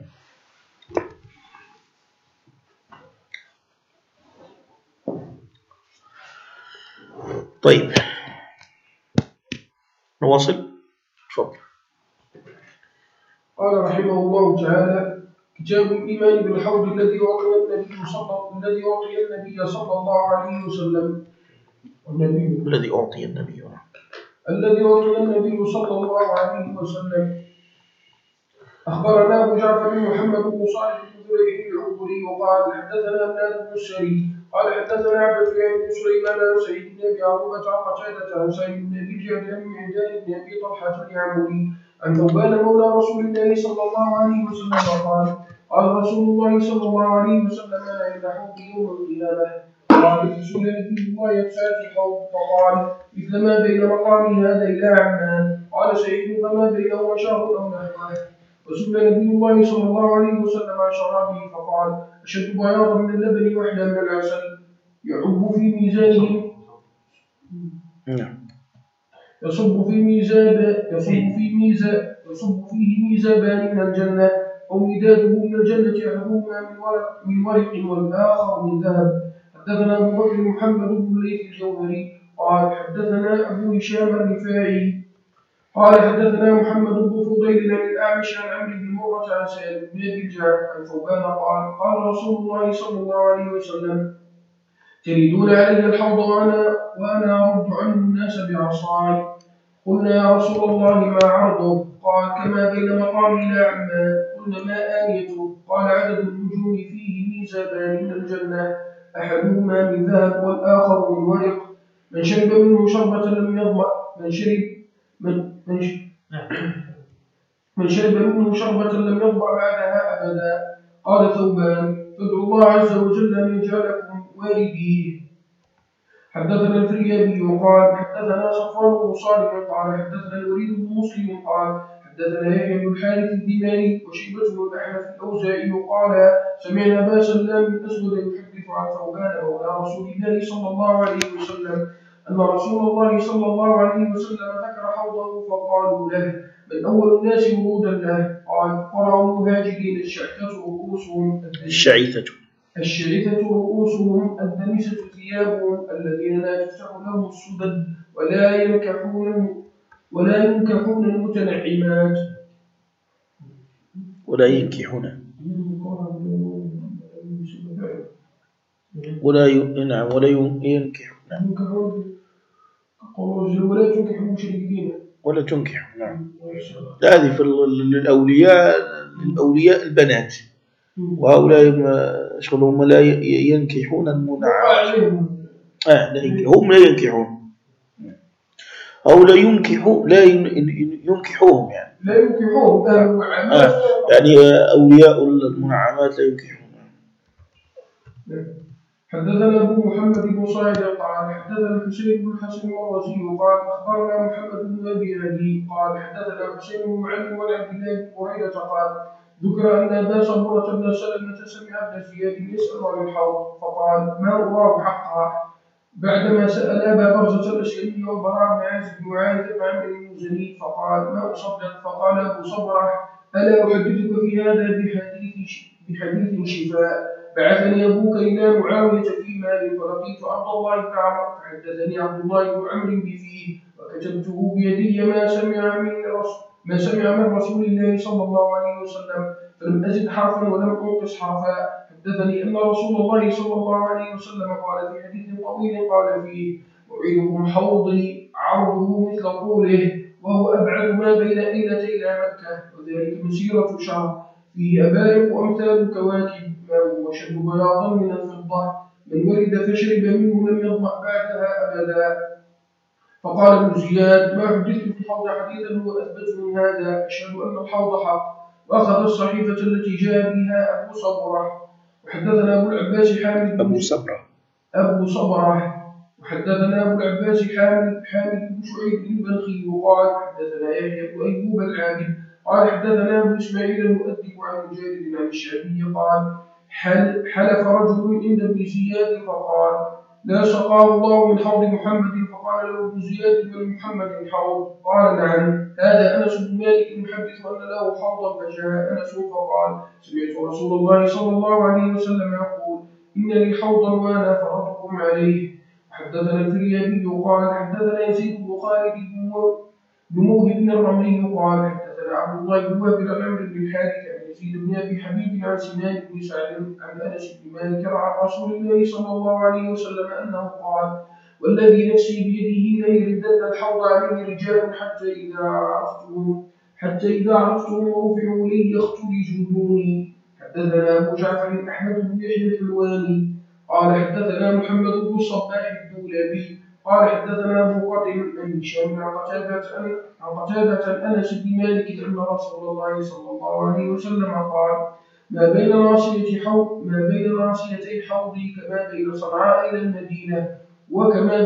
طيب نواصل. تفضل. قال رحمه الله تعالى: كتاب الإيمان بالحوض الذي أعطي النبي صلى الله عليه وسلم. الذي أعطي النبي صلى الله عليه وسلم. أخبرنا أبو جعفر بن محمد بن صالح بن ذريح العبري وقال حدثنا أبناد بن السري قال حدثنا عبد الله بن سليمان عن سعيد بن أبي عروبة عن قتادة عن سعيد بن أبي جعد عن معدان بن أبي طلحة اليعمري عن ثوبان مولى رسول الله صلى الله عليه وسلم قال رسول الله صلى الله عليه وسلم: أنا عند حوض يوم القيامة. قال سئل نبي الله ينفع الحوض فقال: مثل ما بين مقام هذا إلى عمان. قال سعيد: فما بينهما شهر أو نحوه. وسئل نبي الله صلى الله عليه وسلم عن شرابه فقال: أشد بياضا من اللبن وأحلى من العسل يعب في ميزانهم يصب فيه ميزابان من الجنة، أو مداده من الجنة أحدهما من ورق والآخر من ذهب. حدثنا أبو بكر محمد بن ليث الجوهري قال حدثنا أبو هشام الرفاعي قال حدثنا محمد بن فضيل عن الأعمش عن عمرو بن مرة عن سالم بن أبي الجعد عن ثوبان قال: قال رسول الله صلى الله عليه وسلم: تريدون علي الحوض وأنا أرد عنه الناس بعصاي. قلنا: يا رسول الله ما عرضه؟ قال: كما بين مقامي إلى عمان. قلنا: ما آنيته؟ قال: عدد النجوم فيه ميزابان من الجنة، أحدهما من ذهب والآخر من ورق، من شرب منه شربة لم يظمأ من شرب منه شربة لم يظمأ بعدها أبدا. قال ثوبان: فادعوا الله عز وجل أن يجعلكم وارديه. حدثنا الفريابي قال حدثنا صفوان بن صالح قال حدثنا الوليد بن مسلم قال حدثنا يحيى بن الحارث الديماني وشيبة بن الأحنف الأوزاعي قال سمعنا أبا سلام الأسود يحدث عن ثوبان مولى رسول الله صلى الله عليه وسلم أن رسول الله صلى الله عليه وسلم ذكر حوضه فقالوا له: من أول الناس ورودا له؟ قال: قرأوا المهاجرين الشعيثة رؤوسهم الدمسة ثيابهم الذين لا تفتح لهم السدد ولا ينكحون المتنعمات ولا ينكحون ولا تنكحون. نعم، هذه في الأولياء البنات، وهؤلاء شغلهم لا ينكحون المنعمات. هم لا ينكحون. أو لا ينكح ينكحوهم يعني. لا ينكحوهم يعني أولياء المنعمات لا ينكحون. حدثنا أبو محمد بن صالح قال حدثنا حسين بن الحسن الرازي قال أخبرنا محمد بن أبي هدي قال حدثنا حسين بن معلم وعبد الله بن بريدة قال ذكر أن أبا صبرة بن سلمة سمع ابن زياد يسأل عن الحوض فقال ما أراه حقا بعدما سأل أبا برزة الأسلمي والبراء بن عازب وعاذ بن عمرو المزني فقال ما أصدق فقال أبو صبرة ألا أحدثك في هذا بحديث شفاء بعثني أبوك إلى معاوية في مال فلقيت عبد الله بن عمرو فحدثني عبد الله بن عمرو بفيه وكتبته بيدي ما سمع من رسول الله صلى الله عليه وسلم فلم أزد حرفا ولم أنقص حرفا. حدثني أن رسول الله صلى الله عليه وسلم قال في حديث طويل قال فيه أعيدكم حوضي عرضه مثل طوله وهو أبعد ما بين أيلة إلى مكة وذلك مسيرة شهر فيه أبارق أمثال الكواكب ما هو أشد بياضا من الفضة من ولد فشرب منه لم يظمأ بعدها أبدا. فقال ابن زياد ما حدثت في الحوض حديثا هو أثبت من هذا أشهد أن الحوض حق. وأخذ الصحيفة التي جاء بها أبو صبرة وحدثنا أبو العباس حامد أبو صبرة وحدثنا أبو العباس حامد بن شعيب بن بلخي وقال حدثنا يحيى بن أيوب العابد قال حدثنا أبو إسماعيل المؤدب عن مجاهد عن الشعبي قال حلف رجل عند ابن زياد فقال لا سقاه الله من حوض محمد فقال له ابن زياد ولمحمد حوض قال نعم هذا أنس بن مالك يحدث أن له حوضا فجاء أنس فقال سمعت رسول الله صلى الله عليه وسلم يقول إن لي حوضا وأنا فرضكم عليه. حدثنا الفريابي قال حدثنا يزيد بن خالد بن موهب الرملي قال حدثنا عبد الله بن وهب عن عمرو بن الحارث عن يزيد بن ابي حبيب عن سنان بن سعد عن انس بن مالك عن رسول الله صلى الله عليه وسلم انه قال والذي نفسي بيده ليردن الحوض عليه رجال حتى اذا عرفتهم ورفعوا لي يختلجوا دوني. حدثنا ابو جعفر احمد بن يحيى الحلواني قال حدثنا محمد بن الصباح الدولابي قال حدثنا ابو قتيل عن هشام عن قتادة انس بن مالك ان رسول الله صلى الله عليه وسلم قال ما بين ناصيتي حوضي كما بين صنعاء الى المدينه وكما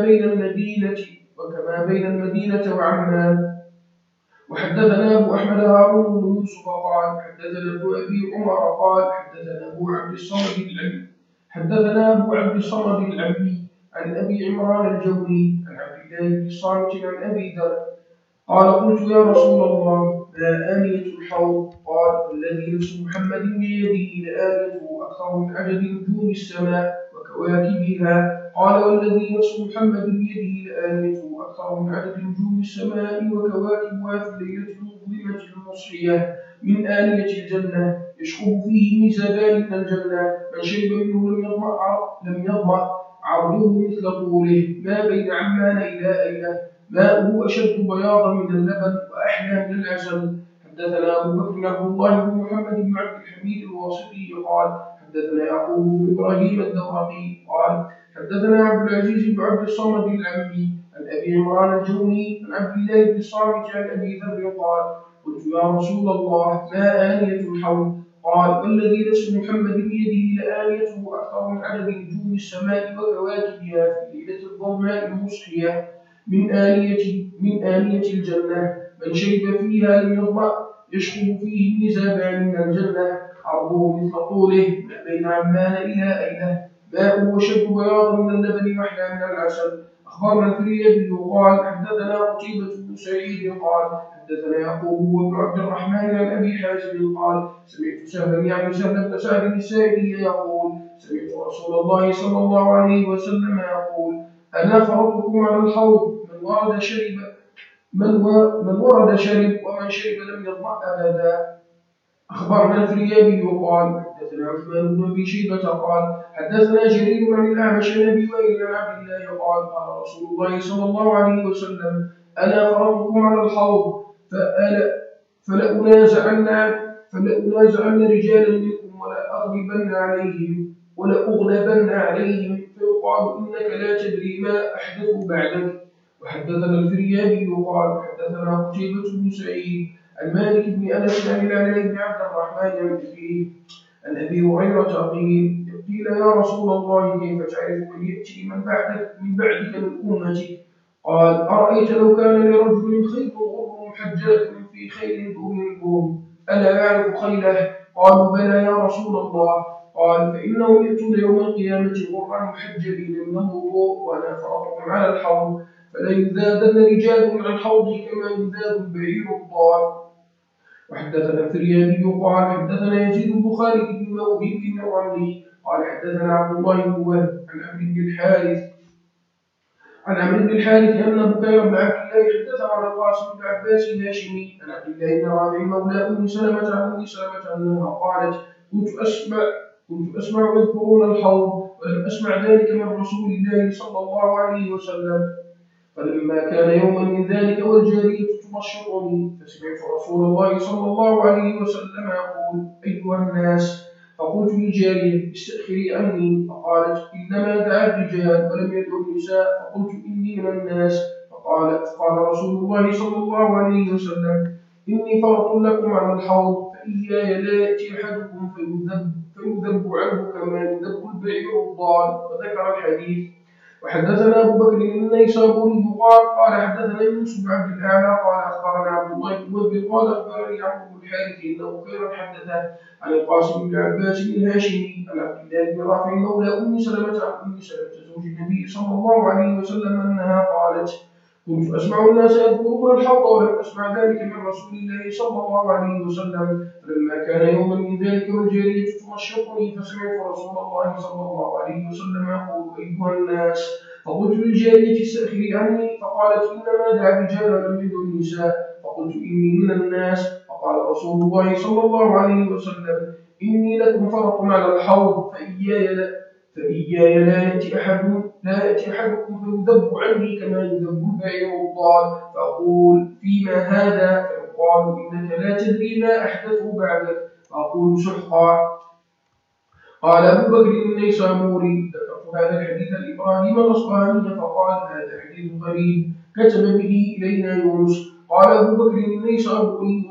بين المدينه وعمان. وحدثنا أبو أحمد هارون بن يوسف قال حدثنا ابن أبي عمر قال حدثنا أبو عبد الصمد العمي عن أبي عمران الجوني عن عبد الله بن الصامت عن أبي ذر قال قلت يا رسول الله ما آنية الحوض قال الذي نفس محمد بيده لآنيته أكثر من عدد نجوم السماء وكواكبها قال والذي نفس محمد بيده لآنيته أكثر من عدد نجوم السماء وكواكبها في الليلة المظلمة المصحية من آنية الجنة يشخب فيه ميزابان من الجنة من شرب منه لم يظمأ عرضه مثل طوله ما بين عمان إلى أيلة ماؤه أشد بياضا من اللبن وأحلى من العسل. حدثنا أبو بكر عبد الله بن محمد بن عبد الحميد الواسطي قال حدثنا يعقوب بن إبراهيم الدورقي قال حدثنا عبد العزيز بن عبد الصمد العمي عن أبي عمران الجوني عن عبد الله بن الصامت عن أبي ذر قال قلت يا رسول الله ما آنية الحوض قال والذي نفس محمد بيده لآنيته أكثر من عدد نجوم السماء وكواكبها في ليلة الظلماء المصحية من آنية الجنة من شرب فيها لم يظمأ يشرب فيه ميزابان من الجنة عرضه مثل طوله ما بين عمان إلى أيلة ماؤه أشد بياضا من اللبن وأحلى من العسل. أخبرنا الفريابي قال حدثنا قتيبة بن سعيد قال حدثنا يعقوب بن عبد الرحمن عن أبي حازم قال سمعت سهل بن سعد السائلي يقول سمعت رسول الله صلى الله عليه وسلم يقول أنا فرضكم على الحوض من ورد شرب ومن شرب لم يظمأ أبدا. أخبرنا الفريابي وقال حدثنا عثمان بن أبي شيبة قال حدثنا جرير عن الأعمش عن أبي وائل عن عبد الله قال قال رسول الله صلى الله عليه وسلم أنا فرضكم على الحوض فلأنازعن رجالا منكم ولأغلبن عليهم فيقال إنك لا تدري ما أحدثوا بعدك وحدثنا الفريابي قال حدثنا قتيبة بن سعيد عن مالك بن أنس عن العلاء بن عبد الرحمن عن أبي هريرة قيل يا رسول الله كيف تعرف من يأتي من بعدك من أمتك؟ قال أرأيت لو كان لرجل خيل غر محجلة في خيل دون البوم ألا يعرف خيله؟ قالوا بلى يا رسول الله. قال فإنهم يأتون يوم القيامة غرا محجلين من الوضوء وأنا فرطكم على الحوض فلا يذادن رجال على الحوض كما يذاد البعير الضال. وحدثنا الفريابي قال حدثنا يزيد بن خالد بن موهب الرملي قال حدثنا عبد الله بن وهب عن عمرو بن الحارث أن بكير بن عبد الله حدثه عن القاسم بن عباس الهاشمي عن عبد الله بن رافع مولى أم سلمة عن أم سلمة أنها قالت كنت أسمع يذكرون الحوض ولم أسمع ذلك من رسول الله صلى الله عليه وسلم. فلما كان يوما من ذلك والجارية تمشطني فسمعت رسول الله صلى الله عليه وسلم يقول أيها الناس، فقلت للجارية استأخري عني، فقالت إنما دعا الرجال ولم يدعو النساء، فقلت إني من الناس، فقال رسول الله صلى الله عليه وسلم إني فرط لكم على الحوض فإياي لا يأتي أحدكم فيذب عنه كما يذب البعير الضال، وذكر الحديث. وحدثنا أبو بكر النيسابوري قال حدثنا يوسف بن عبد الأعلى قال أخبرنا عبد الله بن وهب قال أخبرني عمرو بن الحارث أنه خيرا حدثه عن القاسم بن عباس الهاشمي عن عبد الله بن رافع مولى أم سلمة عن أم سلمة زوج النبي صلى الله عليه وسلم أنها قالت كنت أسمع الناس يذكرون الحوض ولم أسمع ذلك من رسول الله صلى الله عليه وسلم. فلما كان يوما من ذلك والجارية تمشطني فسمعت رسول الله صلى الله عليه وسلم يقول أيها الناس، فقلت للجارية استأخري عني، فقالت إنما دعا الرجال ولم يدعو النساء، فقلت إني من الناس. فقال رسول الله صلى الله عليه وسلم إني لكم فرط على الحوض فإياي لا يأتي أحدكم فيذب عني كما يذب البعير الضال، فأقول فيما هذا؟ فيقال إنك لا تدري ما أحدثه بعدك، فأقول سحقا. قال أبو بكر النيسابوري ذكرت هذا الحديث لإبراهيم الأصفهاني فقال هذا حديث غريب كتب به إلينا يونس. قال أبو بكر النيسابوري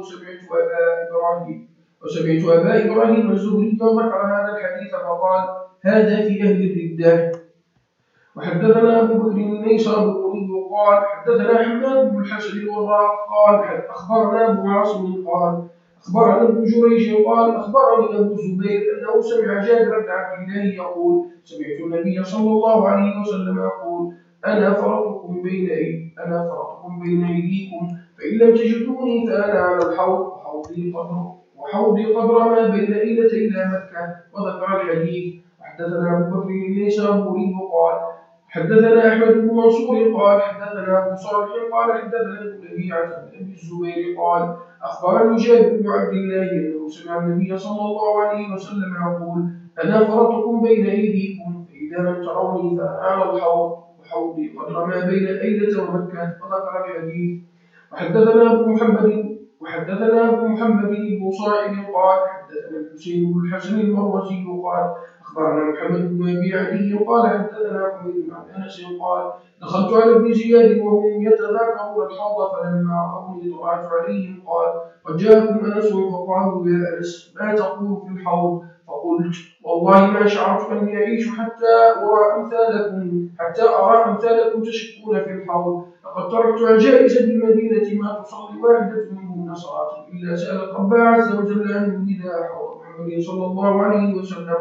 وسمعت أبا إبراهيم الزهري وذكر هذا الحديث فقال هذا في أهل الردة. وحدثنا أبو بكر النيسابوري قال حدثنا حماد بن الحسن الوراق قال أخبرنا أبو عاصم قال أخبرنا ابن جريج قال أخبرني أبو الزبير أنه سمع جابر بن عبد الله يقول سمعت النبي صلى الله عليه وسلم يقول أنا فرطكم بين أيديكم فإن لم تجدوني فأنا على الحوض وحوضي قدر ما بين إيلة إلى مكة، وذكر الحديث. حدثنا أبو بكر النيسابوري قال حدثنا أحمد بن منصور قال حدثنا أبو صالح قال حدثنا ابن لهيعة عن أبي الزبير قال أخبرني جابر بن عبد الله أنه سمع النبي صلى الله عليه وسلم يقول أنا فرطكم بين أيديكم فإذا لم تروني فأنا على الحوض وحوضي قدر ما بين أيلة ومكة، وذكر الحديث. وحدثنا أبو محمد بن صائب قال حدثنا الحسين بن الحسن المروزي قال أخبرنا محمد بن أبي عدي قال حدثنا حميد عن أنس قال دخلت على ابن زياد وهم يتذاكرون الحوض فلما رأوني طلعت عليهم قال قد جاءكم أنس فقالوا يا أنس ما تقول في الحوض؟ فقلت والله ما شعرت أني أعيش حتى أرى أمثالكم تشكون في الحوض. لقد تركت عجائز بالمدينة ما تصلي واحدة منهن صلاة إلا سألت رب عز وجل أن يولدها حوض محمد صلى الله عليه وسلم.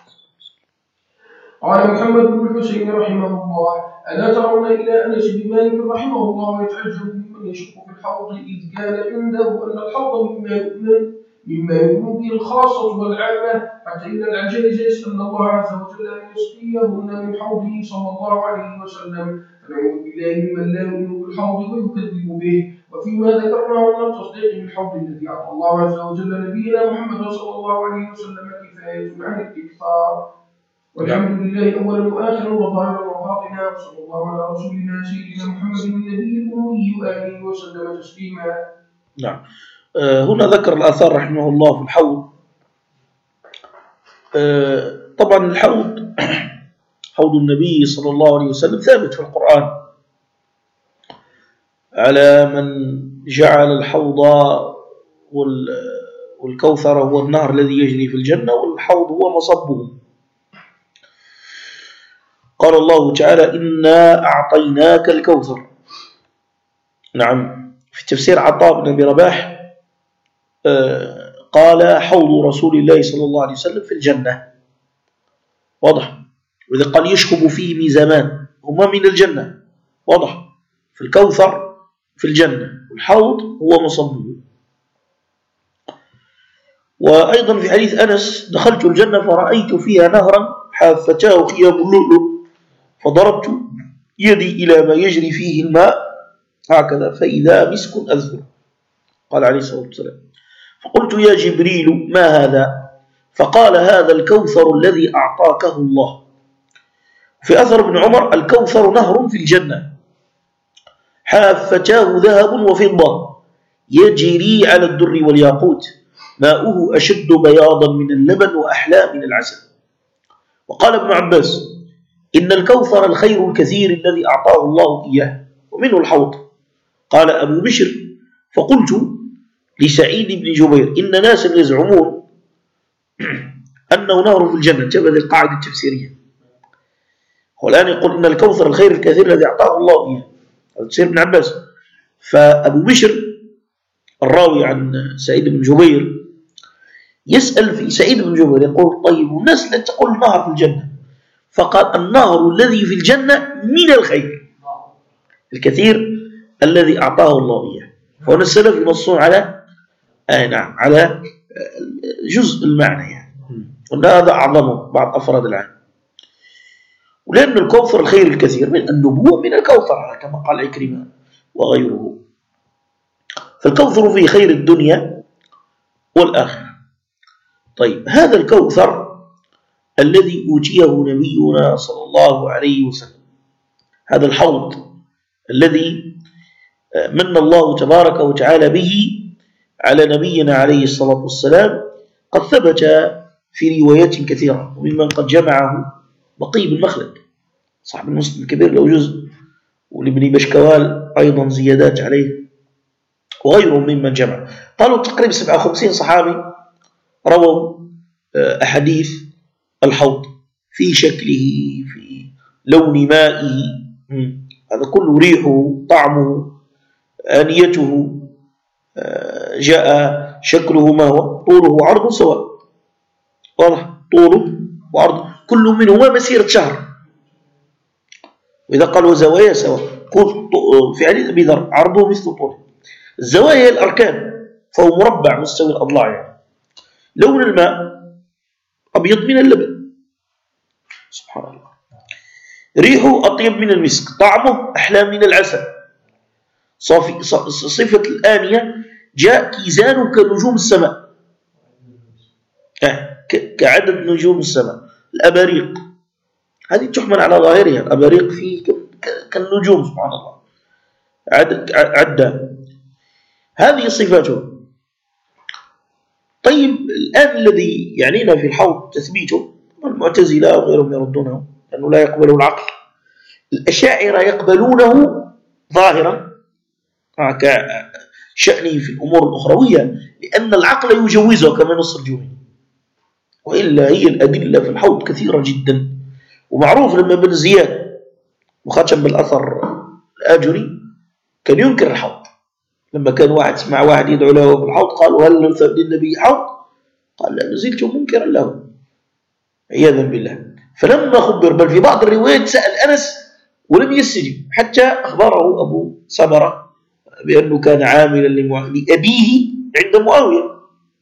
قال محمد بن الحسين رحمه الله ألا ترون إلى أنس بن مالك رحمه الله ويتعجب ممن يشك في الحوض إذ كان عنده أن الحوض مما يؤمن به الخاصة والعامة، حتى إن العجائز يسألن الله عز وجل أن يسقيهن من حوضه صلى الله عليه وسلم، فنعوذ بالله ممن لا يؤمن بالحوض ويكذب به. وفيما ذكرناه من التصديق بالحوض الذي أعطى الله عز وجل نبينا محمد صلى الله عليه وسلم كفاية عن الإكثار. والحمد لله أولا وآخرا وظاهرا وباطنا، وصلى الله على رسولنا سيدنا محمد النبي الأمي وآله وسلم تسليما. نعم. هنا ذكر الآثار رحمه الله في الحوض. طبعا الحوض حوض النبي صلى الله عليه وسلم ثابت في القرآن، على من جعل الحوض والكوثر هو النهر الذي يجري في الجنة، والحوض هو مصبه. قال الله تعالى: إنا أعطيناك الكوثر. نعم، في تفسير عطاء بن أبي رباح قال: حوض رسول الله صلى الله عليه وسلم في الجنة. واضح. وإذا قال: يشكب فيه ميزامان، هما من الجنة. واضح. في الكوثر في الجنة، والحوض هو مصبه. وأيضا في حديث أنس: دخلت الجنة فرأيت فيها نهرا حافتاه خيام اللؤلؤ، فضربت يدي إلى ما يجري فيه الماء هكذا فإذا مسك أذفر. قال عليه الصلاة والسلام: فقلت: يا جبريل ما هذا؟ فقال: هذا الكوثر الذي أعطاكه الله. في أثر ابن عمر: الكوثر نهر في الجنة حافتاه ذهب وفضة يجري على الدر والياقوت، ماؤه أشد بياضا من اللبن وأحلى من العسل. وقال ابن عباس: إن الكوثر الخير الكثير الذي أعطاه الله إياه، ومنه الحوض. قال أبو بشر: فقلت لسعيد بن جبير: إن ناسا يزعمون أنه نهر في الجنة. تبع القاعدة التفسيرية. والآن يقول إن الكوثر الخير الكثير الذي أعطاه الله إياه، هذا تفسير ابن عباس. فأبو بشر الراوي عن سعيد بن جبير يسأل في سعيد بن جبير، يقول: طيب الناس لا تقول نهر في الجنة، فقال: النهر الذي في الجنة من الخير الكثير الذي أعطاه الله إياه. فهنا السلف ينصون على نعم على جزء المعنى يعني، وأن هذا أعظمه بعض أفراد العام. ولأن الكوثر الخير الكثير من النبوة من الكوثر كما قال عكرمة وغيره. فالكوثر فيه خير الدنيا والآخرة. طيب، هذا الكوثر الذي أوتيه نبينا صلى الله عليه وسلم، هذا الحوض الذي من الله تبارك وتعالى به على نبينا عليه الصلاة والسلام، قد ثبت في روايات كثيرة، وممن قد جمعه بقي بن مخلد صاحب المسلم الكبير له جزء، ولابن بشكوال أيضا زيادات عليه، وغيرهم ممن جمع. قالوا تقريبا 57 صحابي رووا أحاديث الحوض في شكله، في لون مائه، هذا كله، ريحه، طعمه، آنيته، جاء شكله ما هو، طوله وعرضه سواء. واضح، طوله وعرضه كل منهما مسيرة شهر. وإذا قالوا زوايا سواء، في حديث أبي ذر: عرضه مثل طوله. الزوايا الأركان، فهو مربع مستوي الأضلاع يعني. لون الماء أبيض من اللبن، سبحان الله. ريحه أطيب من المسك، طعمه أحلى من العسل. صفة الآنية: جاء كيزان كنجوم السماء، كعدد نجوم السماء. الأباريق هذه تحمل على ظاهرها، الأباريق فيه كالنجوم، سبحان الله، عدة. هذه صفاته. طيب، الآن الذي يعنينا في الحوض تثبيته، المعتزلة وغيرهم يردونه لأنه لا يقبله العقل. الأشاعرة يقبلونه ظاهرا كشأنه في الأمور الأخروية، لأن العقل يجوزه كما نص الجويني. وإلا هي الأدلة في الحوض كثيرة جدا. ومعروف لما بن زياد مختم بالأثر الآجري كان ينكر الحوض، لما كان واحد سمع واحد يدعو له بالحوض، قالوا: هل للنبي حوض؟ قال: لا زلت منكرا له، عياذا بالله. فلما خبر، بل في بعض الروايات سأل أنس ولم يستجب، حتى أخبره أبو سمرة بأنه كان عاملا لأبيه عند معاوية،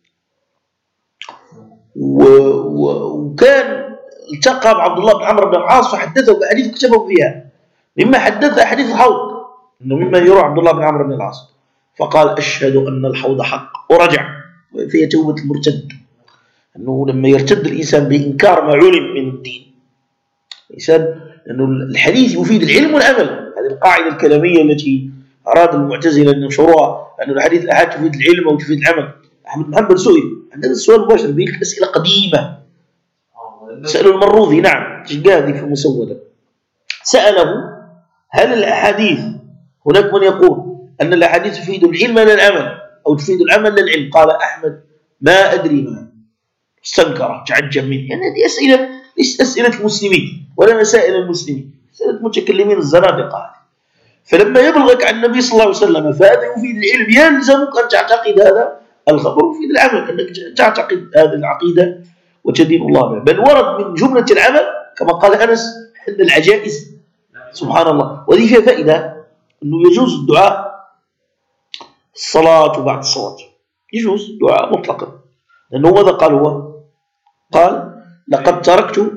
وكان التقى بعبد الله بن عمرو بن العاص فحدثه بأحاديث كتبه فيها، مما حدث أحاديث الحوض، إنه مما يروى عبد الله بن عمرو بن العاص. فقال: أشهد أن الحوض حق، ورجع. فهي توبة المرتد، أنه لما يرتد الإنسان بإنكار ما علم من الدين، الإنسان، لأنه الحديث يفيد العلم والعمل. هذه القاعدة الكلامية التي أراد المعتزلة أن ينشروها، أن الحديث الأحاد تفيد العلم وتفيد العمل. أحمد محمد سئل عن هذا السؤال مباشر بيك، أسئلة قديمة. سألوا المروذي، نعم، تلقاه في المسودة، سأله: هل الأحاديث، هناك من يقول أن الأحاديث تفيد العلم لا العمل، أو تفيد العمل لا العلم. قال أحمد ما أدري ما، استنكر تعجب منه، يعني هذه أسئلة ليست أسئلة المسلمين ولا مسائل المسلمين، أسئلة متكلمين الزنادقة. فلما يبلغك عن النبي صلى الله عليه وسلم فهذا يفيد العلم، يلزمك أن تعتقد هذا الخبر، ويفيد العمل أنك تعتقد هذه العقيدة وتدين الله بها. بل ورد من جملة العمل كما قال أنس أن العجائز سبحان الله. وهذه فيها فائدة أنه يجوز الدعاء الصلاة وبعد الصلاة، يجوز دعاء مطلقا، لأنه ماذا قال هو؟ قال لقد تركت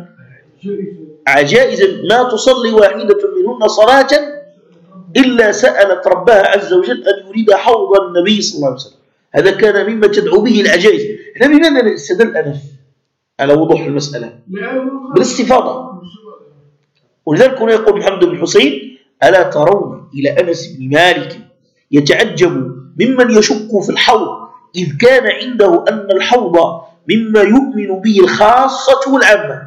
عجائز ما تصلي واحدة منهن صلاة إلا سألت ربها عز وجل أن يريد حوض النبي صلى الله عليه وسلم. هذا كان مما تدعو به العجائز. إحنا بماذا استدل أنس على وضوح المسألة؟ بالاستفاضة. ولذلك هنا يقول محمد بن حسين ألا ترون إلى أنس بن مالك يتعجب ممن يشك في الحوض إذ كان عنده أن الحوض مما يؤمن به الخاصة والعامة،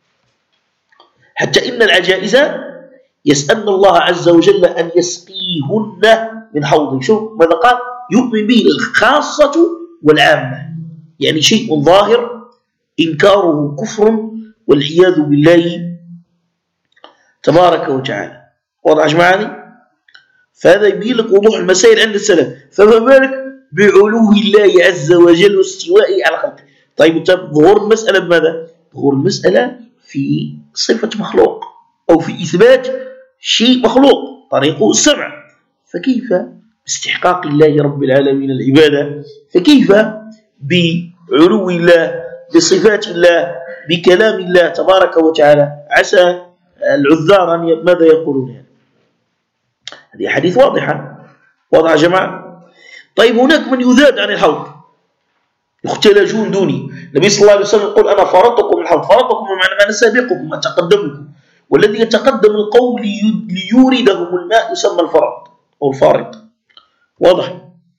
حتى إن العجائز يسألن الله عز وجل أن يسقيهن من حوضه. شوف ماذا قال؟ يؤمن به الخاصة والعامة، يعني شيء ظاهر إنكاره كفر والعياذ بالله تبارك وتعالى. واضح جماعة؟ فهذا يبين لك وضوح المسائل عند السلف. فما بالك بعلو الله عز وجل واستوائه على خلقه. طيب ظهور المسألة بماذا؟ ظهور المسألة في صفة مخلوق أو في إثبات شيء مخلوق طريقه السمع، فكيف باستحقاق الله رب العالمين العبادة؟ فكيف بعلو الله، بصفات الله، بكلام الله تبارك وتعالى؟ عسى العذار أن ماذا يقولون يعني. هذه حديث واضحة. واضح يا جماعة؟ طيب هناك من يذاد عن الحوض، يختلجون دوني. النبي صلى الله عليه وسلم يقول أنا فرطكم الحوض. فرطكم بمعنى أنا سابقكم أتقدمكم، والذي يتقدم القوم ليوردهم الماء يسمى الفرط أو الفارط. واضح؟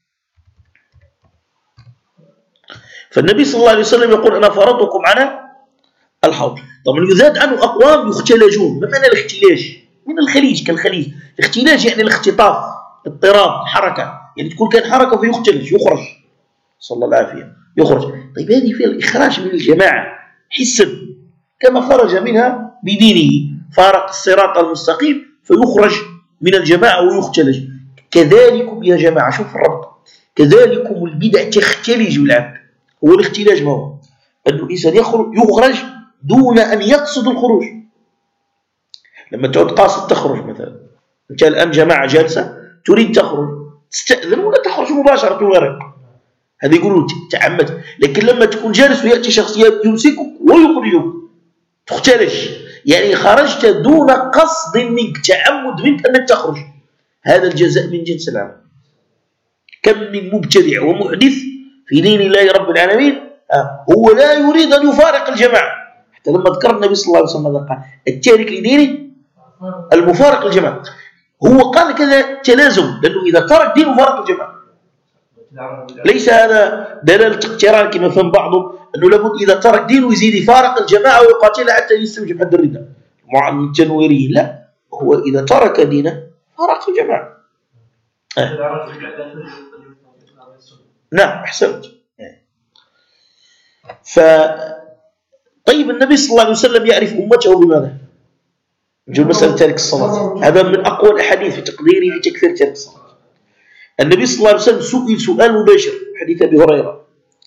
فالنبي صلى الله عليه وسلم يقول أنا فرطكم على الحوض. طبعا يذاد عنه أقوام يختلجون. ما معنى الاختلاج؟ من الخليج كالخليج. الاختلاج يعني الاختطاف، اضطراب، حركة، يعني تكون كان حركة فيختلج يخرج، صلى الله العافية، يخرج. طيب هذه فيها الإخراج من الجماعة حسا، كما خرج منها بدينه، فارق الصراط المستقيم فيخرج من الجماعة ويختلج. كذلكم يا جماعة، شوف الربط، كذلكم البدع تختلج بالعبد. هو الاختلاج ما هو؟ أن الإنسان يخرج دون أن يقصد الخروج. لما تعود قاصد تخرج مثلا، أنت الآن جماعة جالسة تريد تخرج، تستأذن ولا تخرج مباشرة تغرق، هذا يقولوا تعمد. لكن لما تكون جالس ويأتي شخص يمسكك ويخرجك تختلج، يعني خرجت دون قصد منك، تعمد منك أنك تخرج. هذا الجزاء من جنس العمل. كم من مبتدع ومحدث في دين الله رب العالمين هو لا يريد أن يفارق الجماعة. حتى لما ذكر النبي صلى الله عليه وسلم قال التارك لدينه المفارق الجماعة. هو قال كذا تلازم، لأنه إذا ترك دينه فارق الجماعة. ليس هذا دلالة اقتران كما فهم بعضهم أنه لابد إذا ترك دينه يزيد يفارق الجماعة ويقاتلها حتى يستوجب حد الردة مع التنويريين. لا، هو إذا ترك دينه فارق الجماعة. نعم أحسنت. طيب النبي صلى الله عليه وسلم يعرف أمته بماذا؟ نجي مسألة تارك الصلاة، هذا من أقوى الأحاديث في تقديره في تكفير تارك الصلاة. النبي صلى الله عليه وسلم سئل سؤال مباشر، حديث أبي هريرة،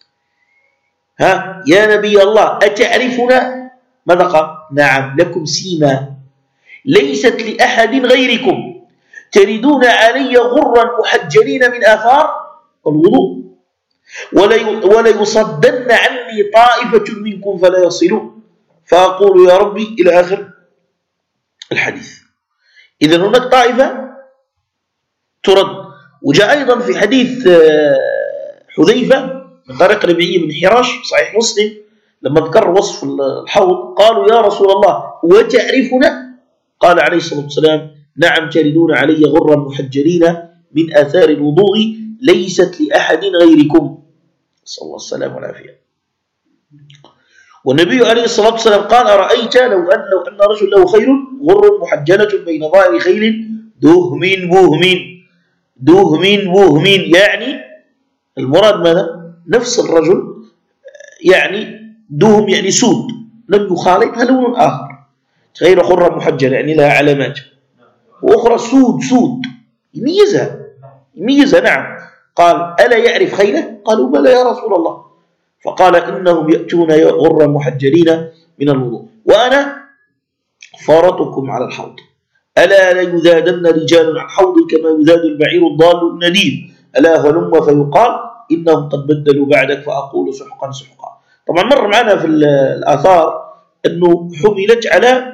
يا نبي الله أتعرفنا؟ ماذا قال؟ نعم لكم سيما ليست لأحد غيركم تردون علي غرا محجلين من آثار الوضوء ولا يصدن عني طائفة منكم فلا يصلون فأقول يا ربي إلى آخر الحديث. إذن هناك طائفة ترد. وجاء أيضا في حديث حذيفة من طريق ربيعي بن حراش صحيح مسلم لما ذكر وصف الحوض قالوا يا رسول الله وتعرفنا؟ قال عليه الصلاة والسلام نعم تردون علي غرا محجلين من آثار الوضوء ليست لأحد غيركم، صلى الله السلام والعافية. والنبي عليه الصلاة والسلام قال أرأيت لو أن رجل له خيل غر محجلة بين ظهر خيل دهم بهم دهمين وهمين، يعني المراد ماذا؟ نفس الرجل، يعني دهم يعني سود لم يخالطها لون آخر، غير خرة محجلة يعني لها علامات، وأخرى سود يميزها. نعم. قال ألا يعرف خيله؟ قالوا بلى يا رسول الله. فقال إنهم يأتون غرا محجلين من الوضوء وأنا فارطكم على الحوض، ألا ليذادن رجال عن حوضي كما يذاد البعير الضال النديد، ألا هلم فيقال إنهم قد بدلوا بعدك فأقول سحقا سحقا. طبعا مر معنا في الآثار أنه حملت على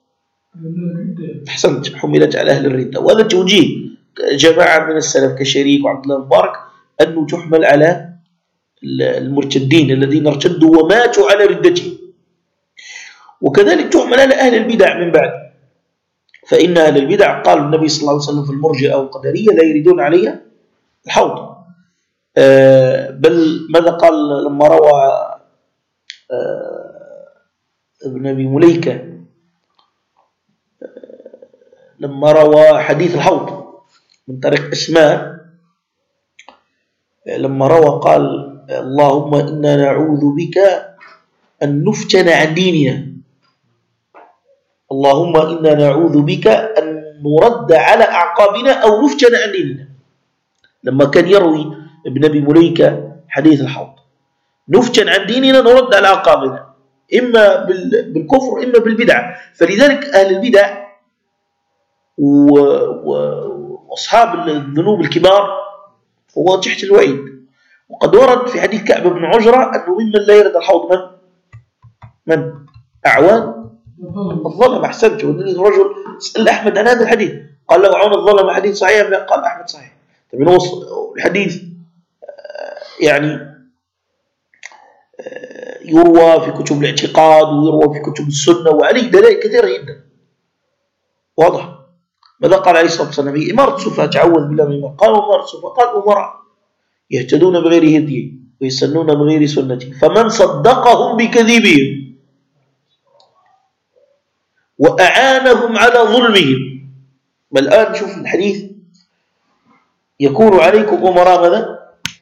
أحسنت، حملت على أهل الردة، وهذا توجيه جماعة من السلف كشريك وعبد الله المبارك أنه تحمل على المرتدين الذين ارتدوا وماتوا على ردتهم، وكذلك تحمل على أهل البدع من بعد، فإن أهل البدع قال النبي صلى الله عليه وسلم في المرجئة والقدرية لا يريدون عليها الحوض. بل ماذا قال لما روى ابن أبي مليكة لما روى حديث الحوض من طريق أسماء، لما روى قال اللهم إنا نعوذ بك أن نفتن عن ديننا، اللهم إنا نعوذ بك أن نرد على أعقابنا أو نفتن عن ديننا. لما كان يروي ابن أبي مليكة حديث الحوض، نفتن عن ديننا نرد على أعقابنا، إما بالكفر إما بالبدع. فلذلك أهل البدع وأصحاب الذنوب الكبار هو تحت الوعيد. وقد ورد في حديث كعب بن عجرة أنه ممن لا يرد الحوض من أعوان الظلم. أحسنت. الرجل سأل أحمد عن هذا الحديث قال له أعوان الظلم حديث صحيح؟ قال أحمد صحيح. طيب الحديث يعني يروى في كتب الاعتقاد ويروى في كتب السنة وعليه دلائل كثيرة جدا واضح. ماذا قال عليه الصلاة والسلام؟ إمارة سفهاء تعوذ بالله من قال إمارة سفهاء، قال أمراء يهتدون بغير هديه ويسنون بغير سنته فمن صدقهم بكذبهم وأعانهم على ظلمهم. ما الآن شوف الحديث، يكون عليكم أمراء ماذا؟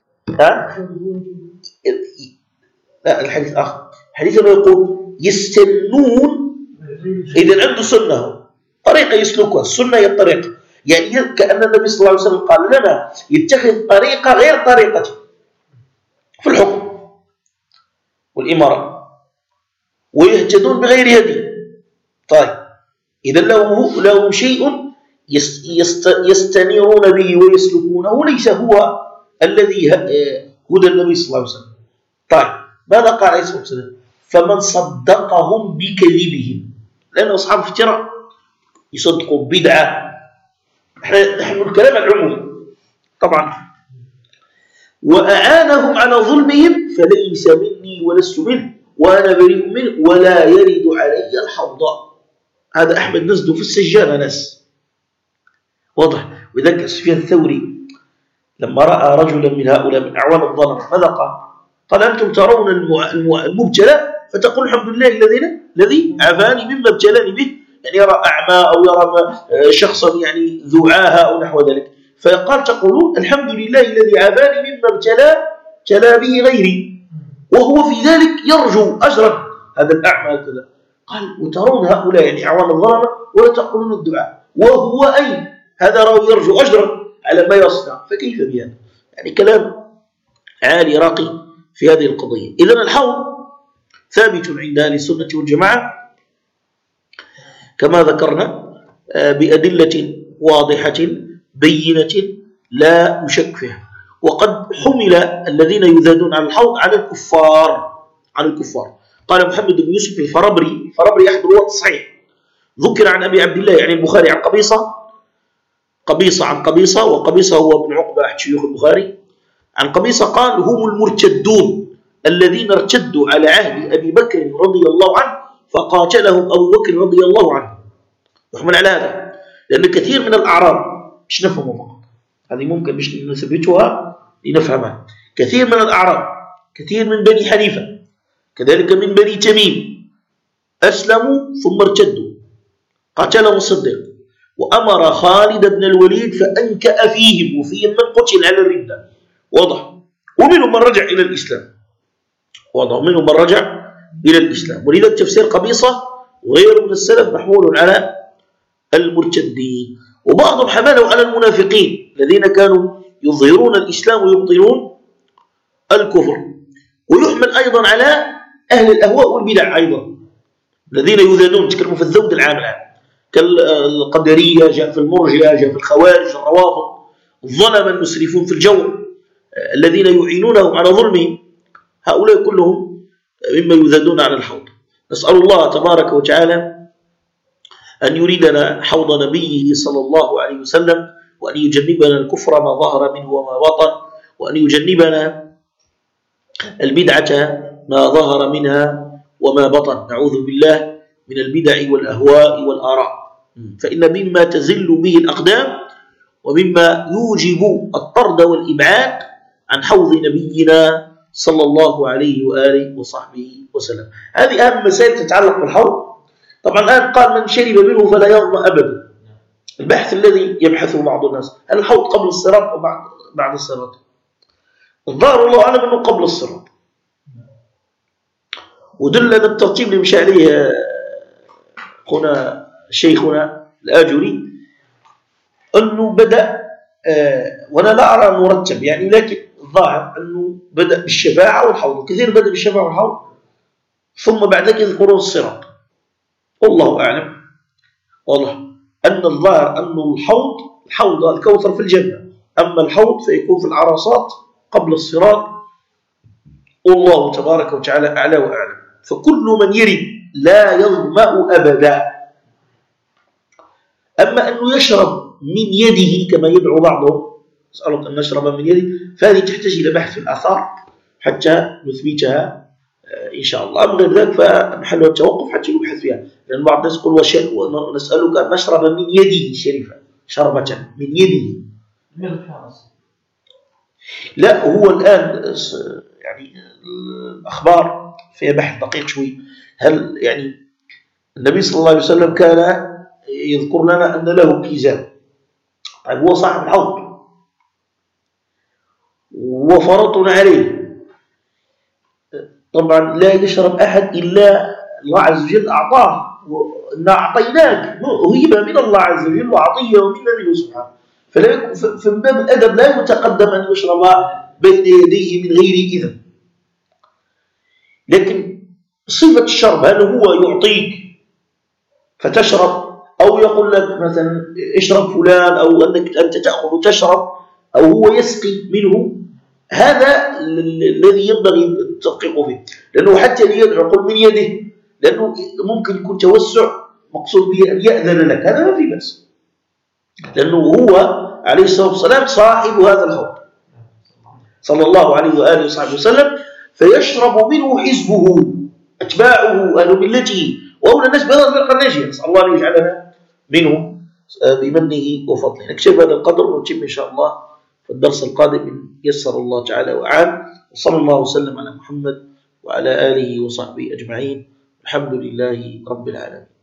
لا الحديث آخر، الحديث ما يقول يستنون، إذا عنده سنة طريقة يسلكها، السنة هي الطريقة، يعني كأن النبي صلى الله عليه وسلم قال لنا يتخذ طريقة غير طريقته في الحكم والإمارة ويهتدون بغير هدي. طيب إذا له شيء يستنيرون به ويسلكونه ليس هو الذي هدى النبي صلى الله عليه وسلم. طيب ماذا قال عليه الصلاة والسلام؟ فمن صدقهم بكذبهم، لأن أصحاب افتراء يصدقوا بدعة، نحن الكلام العمومي طبعا، وأعانهم على ظلمهم فليس مني ولست منه وأنا بريء منه ولا يرد علي الحوض. هذا أحمد نزله في السجانة ناس واضح. وذلك سفيان الثوري لما رأى رجلا من هؤلاء من أعوان الظلم ماذا قال؟ قال أنتم ترون المبتلى فتقول الحمد لله الذي عافاني مما ابتلاني به، يعني يرى أعمى أو يرى شخصا يعني ذو عاهة أو نحو ذلك، فقال تقولون الحمد لله الذي عافاني مما ابتلى به غيري وهو في ذلك يرجو أجرا هذا الأعمى كذا. قال وترون هؤلاء يعني أعوان الظلمة ولا تقولون الدعاء وهو أين هذا يرجو أجرا على ما يصنع، فكيف بهذا؟ يعني كلام عالي راقي في هذه القضية. إذن الحوض ثابت عند أهل السنة والجماعة كما ذكرنا بأدلة واضحة بينة لا نشك فيها. وقد حمل الذين يذادون عن الحوض على الكفار. قال محمد بن يوسف الفربري أحد رواة الصحيح، ذكر عن أبي عبد الله يعني البخاري عن قبيصة عن قبيصة، وقبيصة هو ابن عقبة أحد شيوخ البخاري، عن قبيصة قال هم المرتدون الذين ارتدوا على عهد أبي بكر رضي الله عنه فقاتلهم أبو بكر رضي الله عنه. يحمل على هذا لأن كثير من الأعراب مش نفهمه فقط، هذه ممكن مش نثبتها لنفهمها. كثير من الأعراب، كثير من بني حنيفة، كذلك من بني تميم أسلموا ثم ارتدوا، قاتلهم الصديق وأمر خالد بن الوليد فأنكأ فيهم، وفيهم من قتل على الردة، واضح، ومنهم من رجع إلى الإسلام، واضح، ومنهم من رجع إلى الإسلام. ولذا تفسير قبيصة وغيره من السلف محمول على المرتدين، وبعضهم حمله على المنافقين الذين كانوا يظهرون الإسلام ويبطلون الكفر، ويحمل أيضا على أهل الأهواء والبدع أيضا الذين يذادون، تكلموا في الذود العام الآن، كالقدرية، جاء في المرجئة، جاء في الخوارج، الروافض، الظلم المسرفون في الجور الذين يعينونهم على ظلمهم، هؤلاء كلهم مما يذادون على الحوض. نسأل الله تبارك وتعالى أن يريدنا حوض نبيه صلى الله عليه وسلم، وأن يجنبنا الكفر ما ظهر منه وما بطن، وأن يجنبنا البدعة ما ظهر منها وما بطن، نعوذ بالله من البدع والأهواء والآراء، فإن مما تزل به الأقدام ومما يوجب الطرد والإبعاد عن حوض نبينا صلى الله عليه وآله وصحبه وسلم. هذه أهم مسائل تتعلق بالحوض. طبعا الآن قال من شرب منه فلا يظمأ أبدا، البحث الذي يبحثه بعض الناس، هل الحوض قبل الصراط أو بعد الصراط؟ الظاهر الله أعلم أنه قبل الصراط، ودلنا الترتيب اللي مشى عليه هنا شيخنا الآجري أنه بدأ، وأنا لا أرى مرتب يعني، لكن الظاهر أنه بدأ بالشفاعة والحوض، كثير بدأ بالشفاعة والحوض ثم بعد ذلك يذكرون الصراط، والله أعلم. والله أن الظاهر أن الحوض الكوثر في الجنة، أما الحوض فيكون في العرصات قبل الصراط، والله تبارك وتعالى أعلى وأعلم. فكل من يرد لا يظمأ أبدا. أما أنه يشرب من يده كما يدعو بعضهم، أسألك أن نشرب من يده، فهذه تحتاج إلى بحث في الآثار حتى نثبتها إن شاء الله. أما غير ذلك فمحل التوقف حتى نبحث فيها، لأن بعض الناس يقول ونسألك أن نشرب من يده الشريفة، شربة من يده. لا، هو الآن يعني الأخبار فيها بحث دقيق شوي، هل يعني النبي صلى الله عليه وسلم كان يذكر لنا أن له كيزان، طيب هو صاحب الحوض وفرطنا عليه، طبعا لا يشرب أحد إلا الله عز وجل أعطاه، وإنا أعطيناك هبة من الله عز وجل وعطية ومنا منه سبحانه، فمن باب الأدب لا يتقدم أن يشرب بين يديه من غير إذن. لكن صفة الشرب، هل هو يعطيك فتشرب، أو يقول لك مثلا اشرب فلان، أو أنك أنت تأخذ وتشرب، أو هو يسقي منه، هذا الذي ينبغي التدقيق فيه، لأنه حتى يدعو قل من يده، لأنه ممكن يكون توسع مقصود به أن يأذن لك، هذا ما في بأس، لأنه هو عليه الصلاة والسلام صاحب هذا الحوض صلى الله عليه وآله وصحبه وسلم، فيشرب منه حزبه أتباعه أهل ملته وأولى الناس بهذا الفرقة الناجية، نسأل الله أن يجعلنا منهم بمنه وفضله. نكتب هذا القدر ونتم إن شاء الله في الدرس القادم إن يسر الله تعالى وأعان، وصلى الله وسلم على محمد وعلى آله وصحبه أجمعين، الحمد لله رب العالمين.